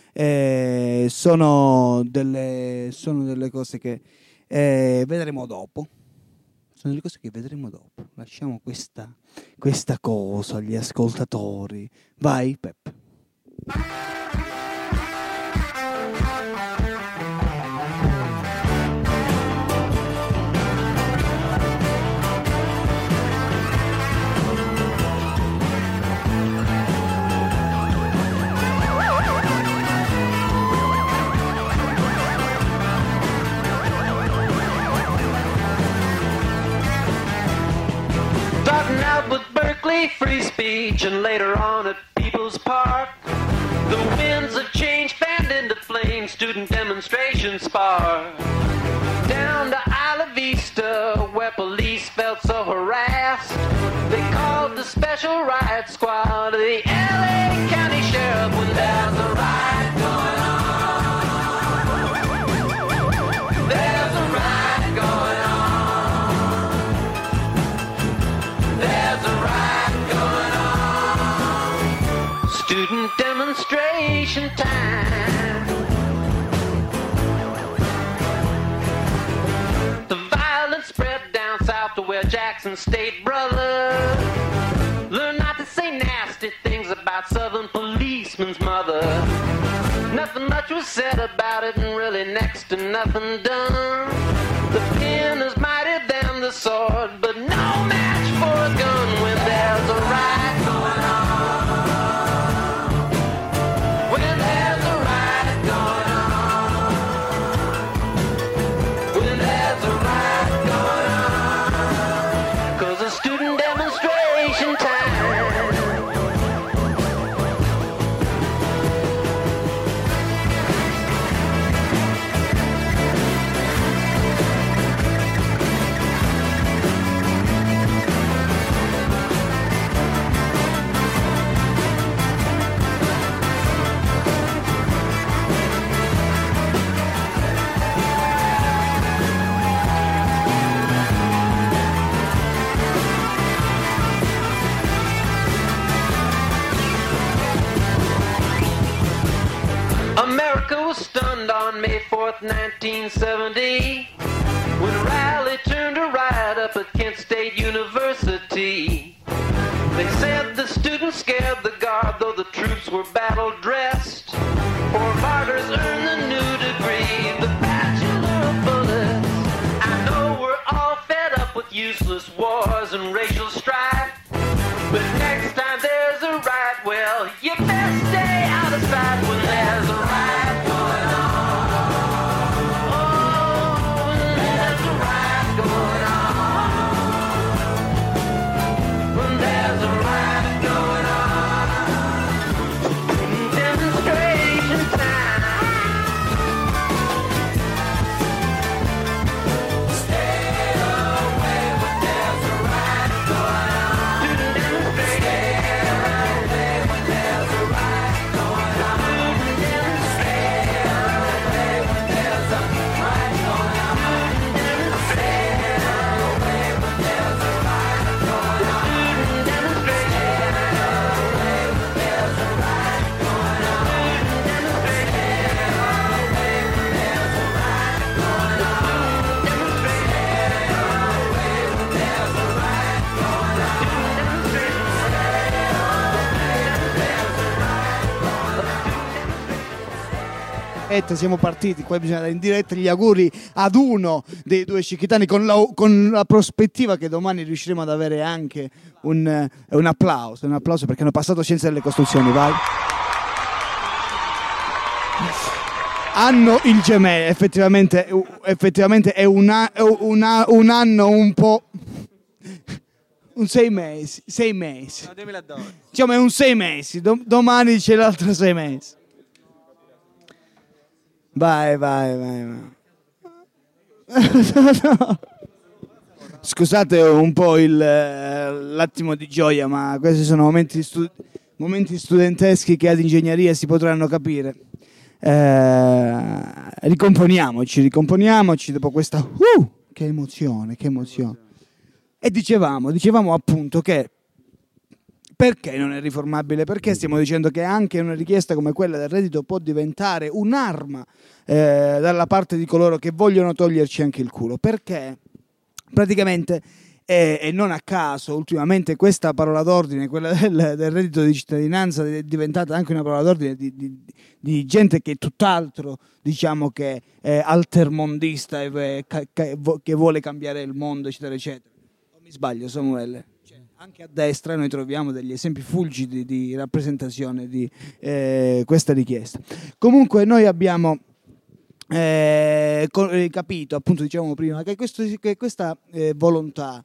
eh, sono, delle, sono delle cose che eh, vedremo dopo. Sono delle cose che vedremo dopo. Lasciamo questa, questa cosa agli ascoltatori. Vai, Pep. Starting out with Berkeley, free speech, and later on at People's Park. The winds of change fanned into flame, student demonstrations spark. Down to Isla Vista, where police felt so harassed, they called the special riot squad, the L A County Sheriff, when there's a riot going on. There's a riot going on. There's a riot going on. Student demonstration time. The violence spread down south to where Jackson State, brother. Learn not to say nasty things about Southern policeman's mother. Nothing much was said about it, and really next to nothing done. The pen is mightier than the sword, but no match for a gun when there's a riot going on. When there's a riot going on. When there's a riot going on. 'Cause a student demonstration time. America was stunned on May fourth, nineteen seventy, when Raleigh turned a riot up at Kent State University. They said the students scared the guard, though the troops were battle-dressed. Four martyrs earned the new degree, the Bachelor of Bullets. I know we're all fed up with useless wars and racial strife, but next time there's a riot, well, you diretta, siamo partiti, qua bisogna dare in diretta gli auguri ad uno dei due cicchitani con la, con la prospettiva che domani riusciremo ad avere anche un, un applauso, un applauso perché hanno passato Scienze delle Costruzioni, vai. Hanno il gemello, effettivamente, effettivamente è una, una, un anno un po'... un sei mesi, sei mesi. Diciamo è un sei mesi, Dom- domani c'è l'altro sei mesi. Vai, vai, vai, vai. No. Scusate un po' il, l'attimo di gioia, ma questi sono momenti, stu- momenti studenteschi che ad ingegneria si potranno capire. Eh, ricomponiamoci, ricomponiamoci dopo questa... Uh, che emozione, che emozione. E dicevamo, dicevamo appunto che perché non è riformabile? Perché stiamo dicendo che anche una richiesta come quella del reddito può diventare un'arma eh, dalla parte di coloro che vogliono toglierci anche il culo? Perché praticamente, eh, e non a caso, ultimamente questa parola d'ordine, quella del, del reddito di cittadinanza, è diventata anche una parola d'ordine di, di, di gente che è tutt'altro, diciamo che è altermondista e che, che vuole cambiare il mondo, eccetera, eccetera. Mi sbaglio, Samuele? Cioè, anche a destra noi troviamo degli esempi fulgidi di rappresentazione di eh, questa richiesta. Comunque noi abbiamo eh, capito, appunto dicevamo prima, che, questo, che questa eh, volontà,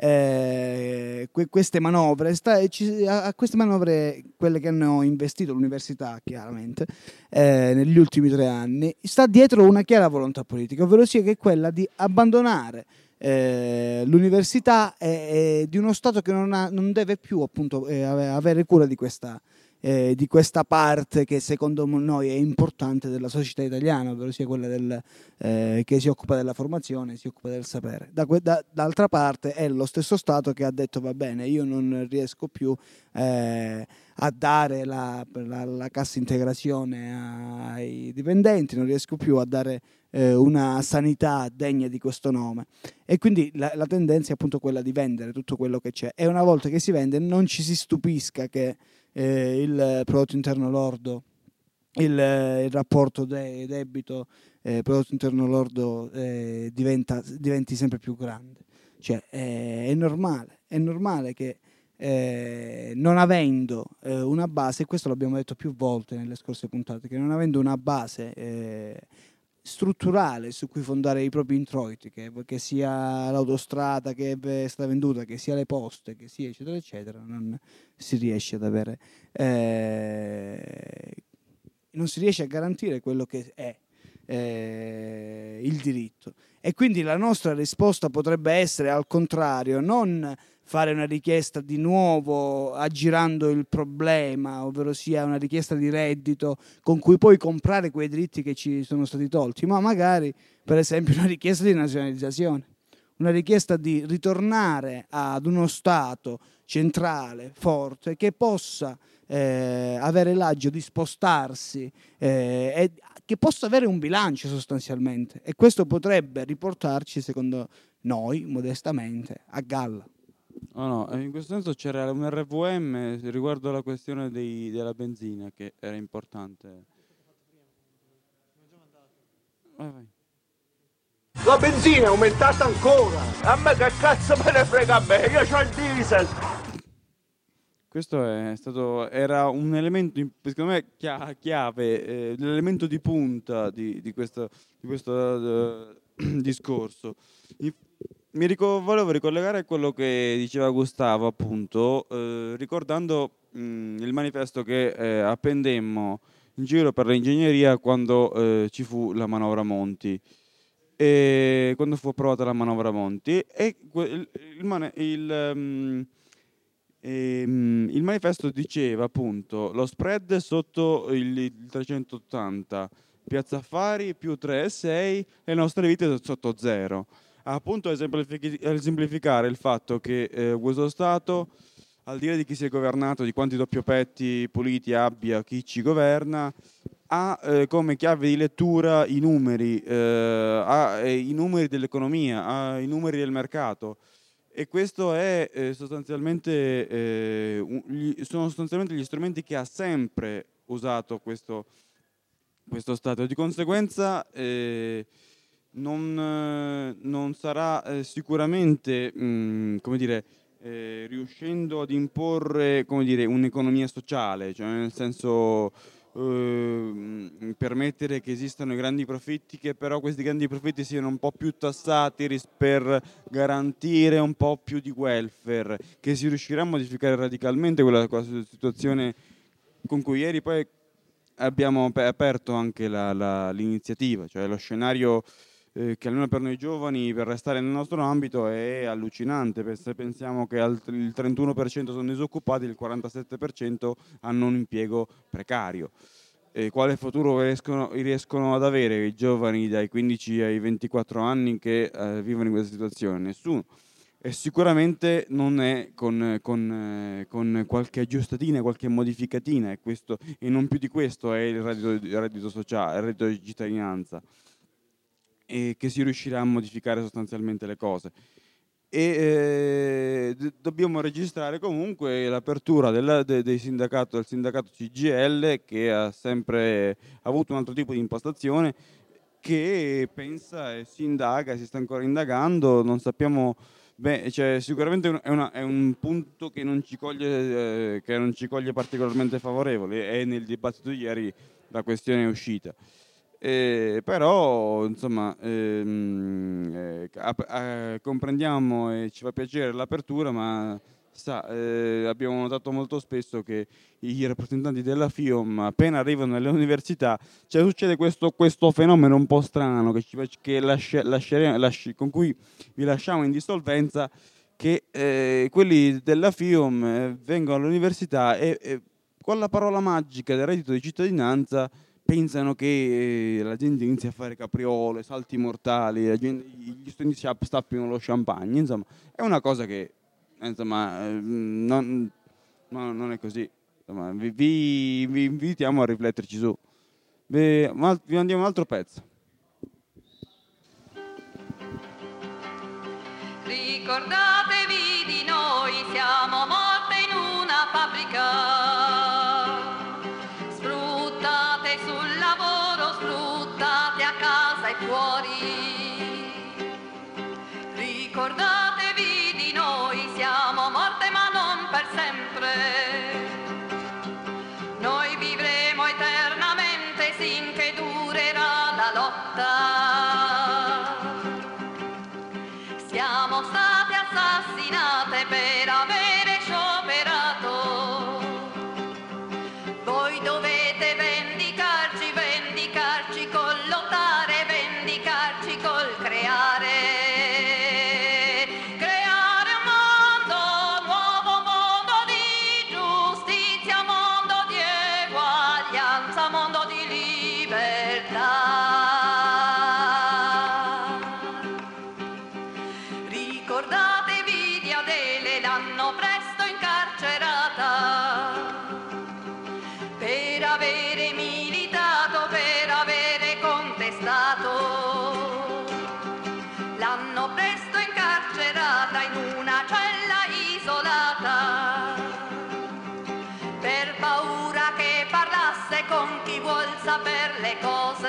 eh, que- queste manovre, sta, ci, a, a queste manovre, quelle che hanno investito l'università chiaramente eh, negli ultimi tre anni, sta dietro una chiara volontà politica, ovvero sia che è quella di abbandonare Eh, l'università è, è di uno Stato che non, ha, non deve più appunto eh, avere cura di questa, eh, di questa parte che secondo noi è importante della società italiana, ovvero sia quella del, eh, che si occupa della formazione, si occupa del sapere. Da, da, d'altra parte è lo stesso Stato che ha detto va bene, io non riesco più eh, a dare la, la, la cassa integrazione ai dipendenti, non riesco più a dare una sanità degna di questo nome, e quindi la, la tendenza è appunto quella di vendere tutto quello che c'è, e una volta che si vende non ci si stupisca che eh, il prodotto interno lordo, il, il rapporto de- debito eh, prodotto interno lordo eh, diventa, diventi sempre più grande. Cioè eh, è normale, è normale che eh, non avendo eh, una base, e questo l'abbiamo detto più volte nelle scorse puntate, che non avendo una base eh, strutturale su cui fondare i propri introiti, che, che sia l'autostrada che è stata venduta, che sia le poste, che sia eccetera eccetera, non si riesce ad avere eh, non si riesce a garantire quello che è eh, il diritto. E quindi la nostra risposta potrebbe essere, al contrario, non fare una richiesta di nuovo aggirando il problema, ovvero sia una richiesta di reddito con cui poi comprare quei diritti che ci sono stati tolti, ma magari per esempio una richiesta di nazionalizzazione, una richiesta di ritornare ad uno Stato centrale, forte, che possa eh, avere l'agio di spostarsi eh, e che possa avere un bilancio sostanzialmente, e questo potrebbe riportarci, secondo noi, modestamente, a galla. Oh no, in questo senso c'era un R V M riguardo alla questione dei, della benzina che era importante. Vai, vai. La benzina è aumentata ancora! A me che cazzo me ne frega a me? Io c'ho il diesel! Questo è stato, era un elemento, secondo me, chiave, eh, l'elemento di punta di, di questo, di questo uh, discorso. I, mi ric- volevo ricollegare a quello che diceva Gustavo, appunto, eh, ricordando mh, il manifesto che eh, appendemmo in giro per l'ingegneria quando eh, ci fu la manovra Monti. E quando fu approvata la manovra Monti, e il, il, il, um, ehm, il manifesto diceva appunto lo spread sotto il, il trecentottanta, Piazza Affari più tre virgola sei e le nostre vite sotto zero. Appunto a semplificare il fatto che eh, questo Stato, al di là di chi si è governato, di quanti doppiopetti puliti abbia chi ci governa, ha eh, come chiave di lettura i numeri, eh, ha eh, i numeri dell'economia, ha i numeri del mercato, e questo è eh, sostanzialmente eh, un, gli, sono sostanzialmente gli strumenti che ha sempre usato questo, questo stato. Di conseguenza eh, non, eh, non sarà eh, sicuramente, mh, come dire, eh, riuscendo ad imporre, come dire, un'economia sociale, cioè nel senso eh, permettere che esistano i grandi profitti, che però questi grandi profitti siano un po' più tassati ris- per garantire un po' più di welfare, che si riuscirà a modificare radicalmente quella, quella situazione con cui ieri poi abbiamo aperto anche la, la, l'iniziativa, cioè lo scenario eh, che almeno per noi giovani, per restare nel nostro ambito, è allucinante. Se pensiamo che al, il trentuno per cento sono disoccupati, il quarantasette per cento hanno un impiego precario. E quale futuro riescono, riescono ad avere i giovani dai quindici ai ventiquattro anni che eh, vivono in questa situazione? Nessuno. E sicuramente non è con, con, eh, con qualche aggiustatina, qualche modificatina, e, questo, e non più di questo è il reddito, il reddito sociale, il reddito di cittadinanza, e che si riuscirà a modificare sostanzialmente le cose. E eh, d- dobbiamo registrare comunque l'apertura della, de, dei sindacato, del sindacato C G I L, che ha sempre avuto un altro tipo di impostazione, che pensa e si indaga, si sta ancora indagando, non sappiamo. Beh, cioè, sicuramente è, una, è un punto che non ci coglie, eh, che non ci coglie particolarmente favorevole, e nel dibattito di ieri la questione è uscita. Eh, però, insomma, ehm, eh, ap- eh, comprendiamo e ci fa piacere l'apertura, ma sa, eh, abbiamo notato molto spesso che i rappresentanti della FIOM, appena arrivano nelle università, cioè, succede questo, questo fenomeno un po' strano che, ci, che lascia, lasciare, lasci, con cui vi lasciamo in dissolvenza, che eh, quelli della FIOM eh, vengono all'università e, e con la parola magica del reddito di cittadinanza pensano che la gente inizi a fare capriole, salti mortali, la gente, gli studenti si stappino lo champagne. Insomma, è una cosa che insomma non, no, non è così. Insomma, vi, vi, vi invitiamo a rifletterci su. Vi, vi mandiamo un altro pezzo. Ricordatevi di noi, siamo morte in una fabbrica. Fuori. Ricordatevi di noi, siamo morte ma non per sempre. Noi vivremo eternamente finché durerà la lotta. Siamo state assassinate per avere scioperato. Voi dovete vendicarci, vendicarci col lottare, vendicarci col creare, creare un mondo, nuovo mondo di giustizia, mondo di eguaglianza, mondo di libertà. Ricordatevi di Adele, l'hanno presto incarcerata per avere militato, per avere contestato. L'hanno presto incarcerata in una cella isolata per paura che parlasse con chi vuol saper le cose.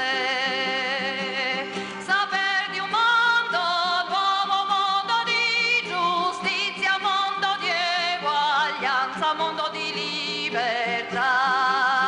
Saper di un mondo, nuovo mondo di giustizia, mondo di eguaglianza, mondo di libertà.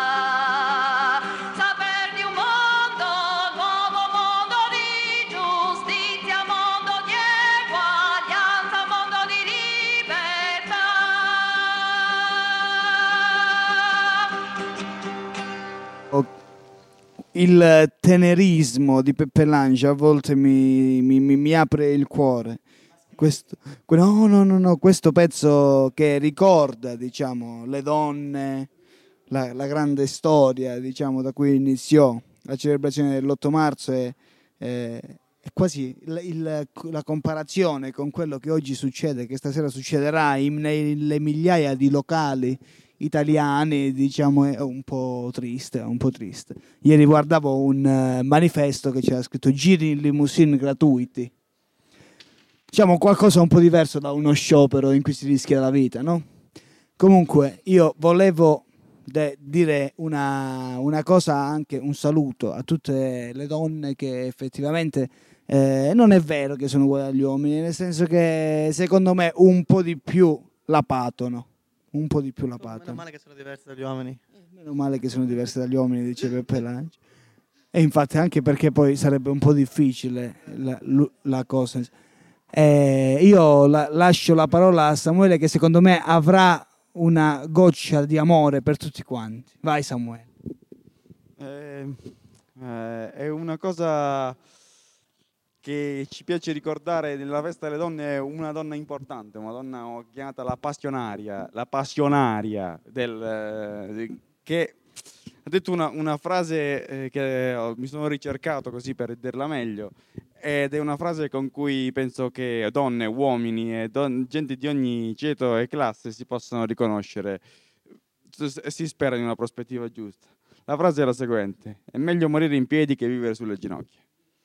Il tenerismo di Peppe Lange a volte mi, mi, mi apre il cuore. Questo, no, no, no, no, questo pezzo che ricorda, diciamo, le donne, la, la grande storia, diciamo, da cui iniziò la celebrazione dell'otto marzo, è, è, è quasi il, il, la comparazione con quello che oggi succede, che stasera succederà in, nelle migliaia di locali italiani, diciamo, è un po' triste, un po' triste. Ieri guardavo un uh, manifesto che c'era scritto giri in limousine gratuiti, diciamo qualcosa un po' diverso da uno sciopero in cui si rischia la vita, no? Comunque io volevo de- dire una, una cosa, anche un saluto a tutte le donne che effettivamente eh, non è vero che sono uguali agli uomini, nel senso che secondo me un po' di più la patono, un po' di più la patono. Meno male che sono diverse dagli uomini. Meno male che sono diverse dagli uomini, dice Peppe Lanci. E infatti anche perché poi sarebbe un po' difficile la, la cosa. Eh, io la, lascio la parola a Samuele, che secondo me avrà una goccia di amore per tutti quanti. Vai Samuele. Eh, eh, è una cosa che ci piace ricordare nella festa delle donne, è una donna importante, una donna chiamata la passionaria, la passionaria del, eh, che ha detto una, una frase eh, che oh, mi sono ricercato così per dirla meglio, ed è una frase con cui penso che donne, uomini e don- gente di ogni ceto e classe si possano riconoscere e si spera in una prospettiva giusta. La frase è la seguente: è meglio morire in piedi che vivere sulle ginocchia.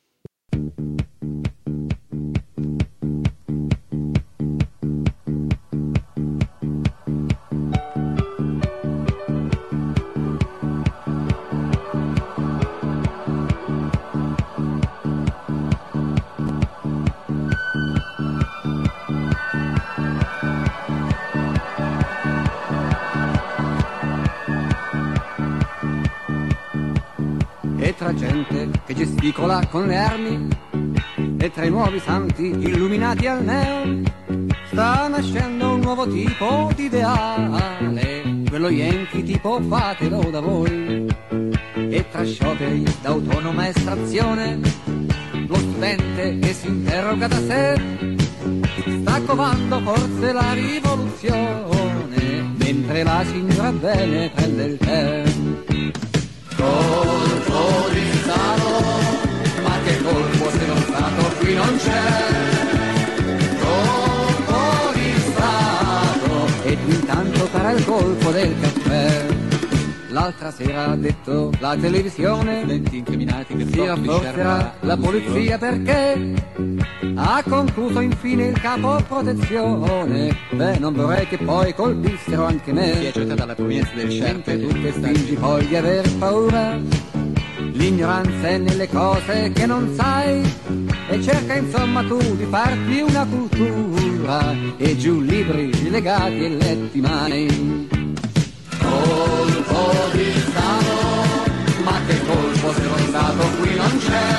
E tra gente che gesticola con le armi e tra i nuovi santi illuminati al neon sta nascendo un nuovo tipo di ideale, quello yankee tipo fatelo da voi. E tra scioperi d'autonoma estrazione lo studente che si interroga da sé sta covando forse la rivoluzione, mentre la signora bene prende il tè. Colpo di Stato, ma che colpo se lo Stato qui non c'è? Colpo di Stato, ed intanto farà il colpo del caffè. L'altra sera ha detto la televisione, incriminati che si rafforzerà la polizia perché ha concluso infine il capo protezione. Beh, non vorrei che poi colpissero anche me. Si è giunta dalla provenienza del scienze. Tu che fingi poi di aver paura, l'ignoranza è nelle cose che non sai, e cerca insomma tu di farti una cultura, e giù libri legati e letti mai. Colpo di Stato, ma che colpo se lo Stato qui non c'è?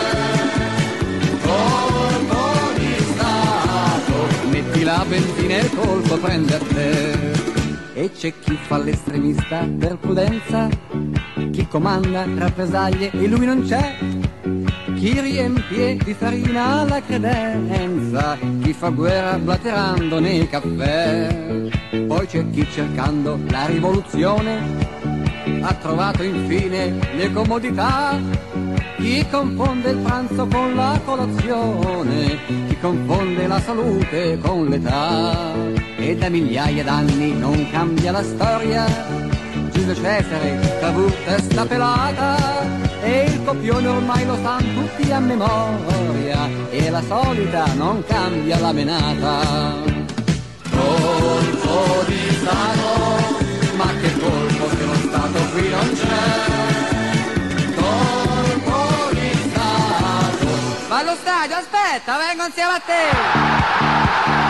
Colpo di Stato, metti la benzina e il colpo prende a te. E c'è chi fa l'estremista per prudenza, chi comanda rappresaglie e lui non c'è, chi riempie di farina la credenza, chi fa guerra blaterando nei caffè. Poi c'è chi cercando la rivoluzione ha trovato infine le comodità, chi confonde il pranzo con la colazione, chi confonde la salute con l'età. E da migliaia d'anni non cambia la storia, Giulio Cesare, Cavour, testa pelata, e il copione ormai lo sanno tutti a memoria, e la solita non cambia la menata. Colpo di Stato, ma che colpo se lo Stato qui non c'è? Colpo di Stato. Va allo stadio, aspetta, vengo insieme a te.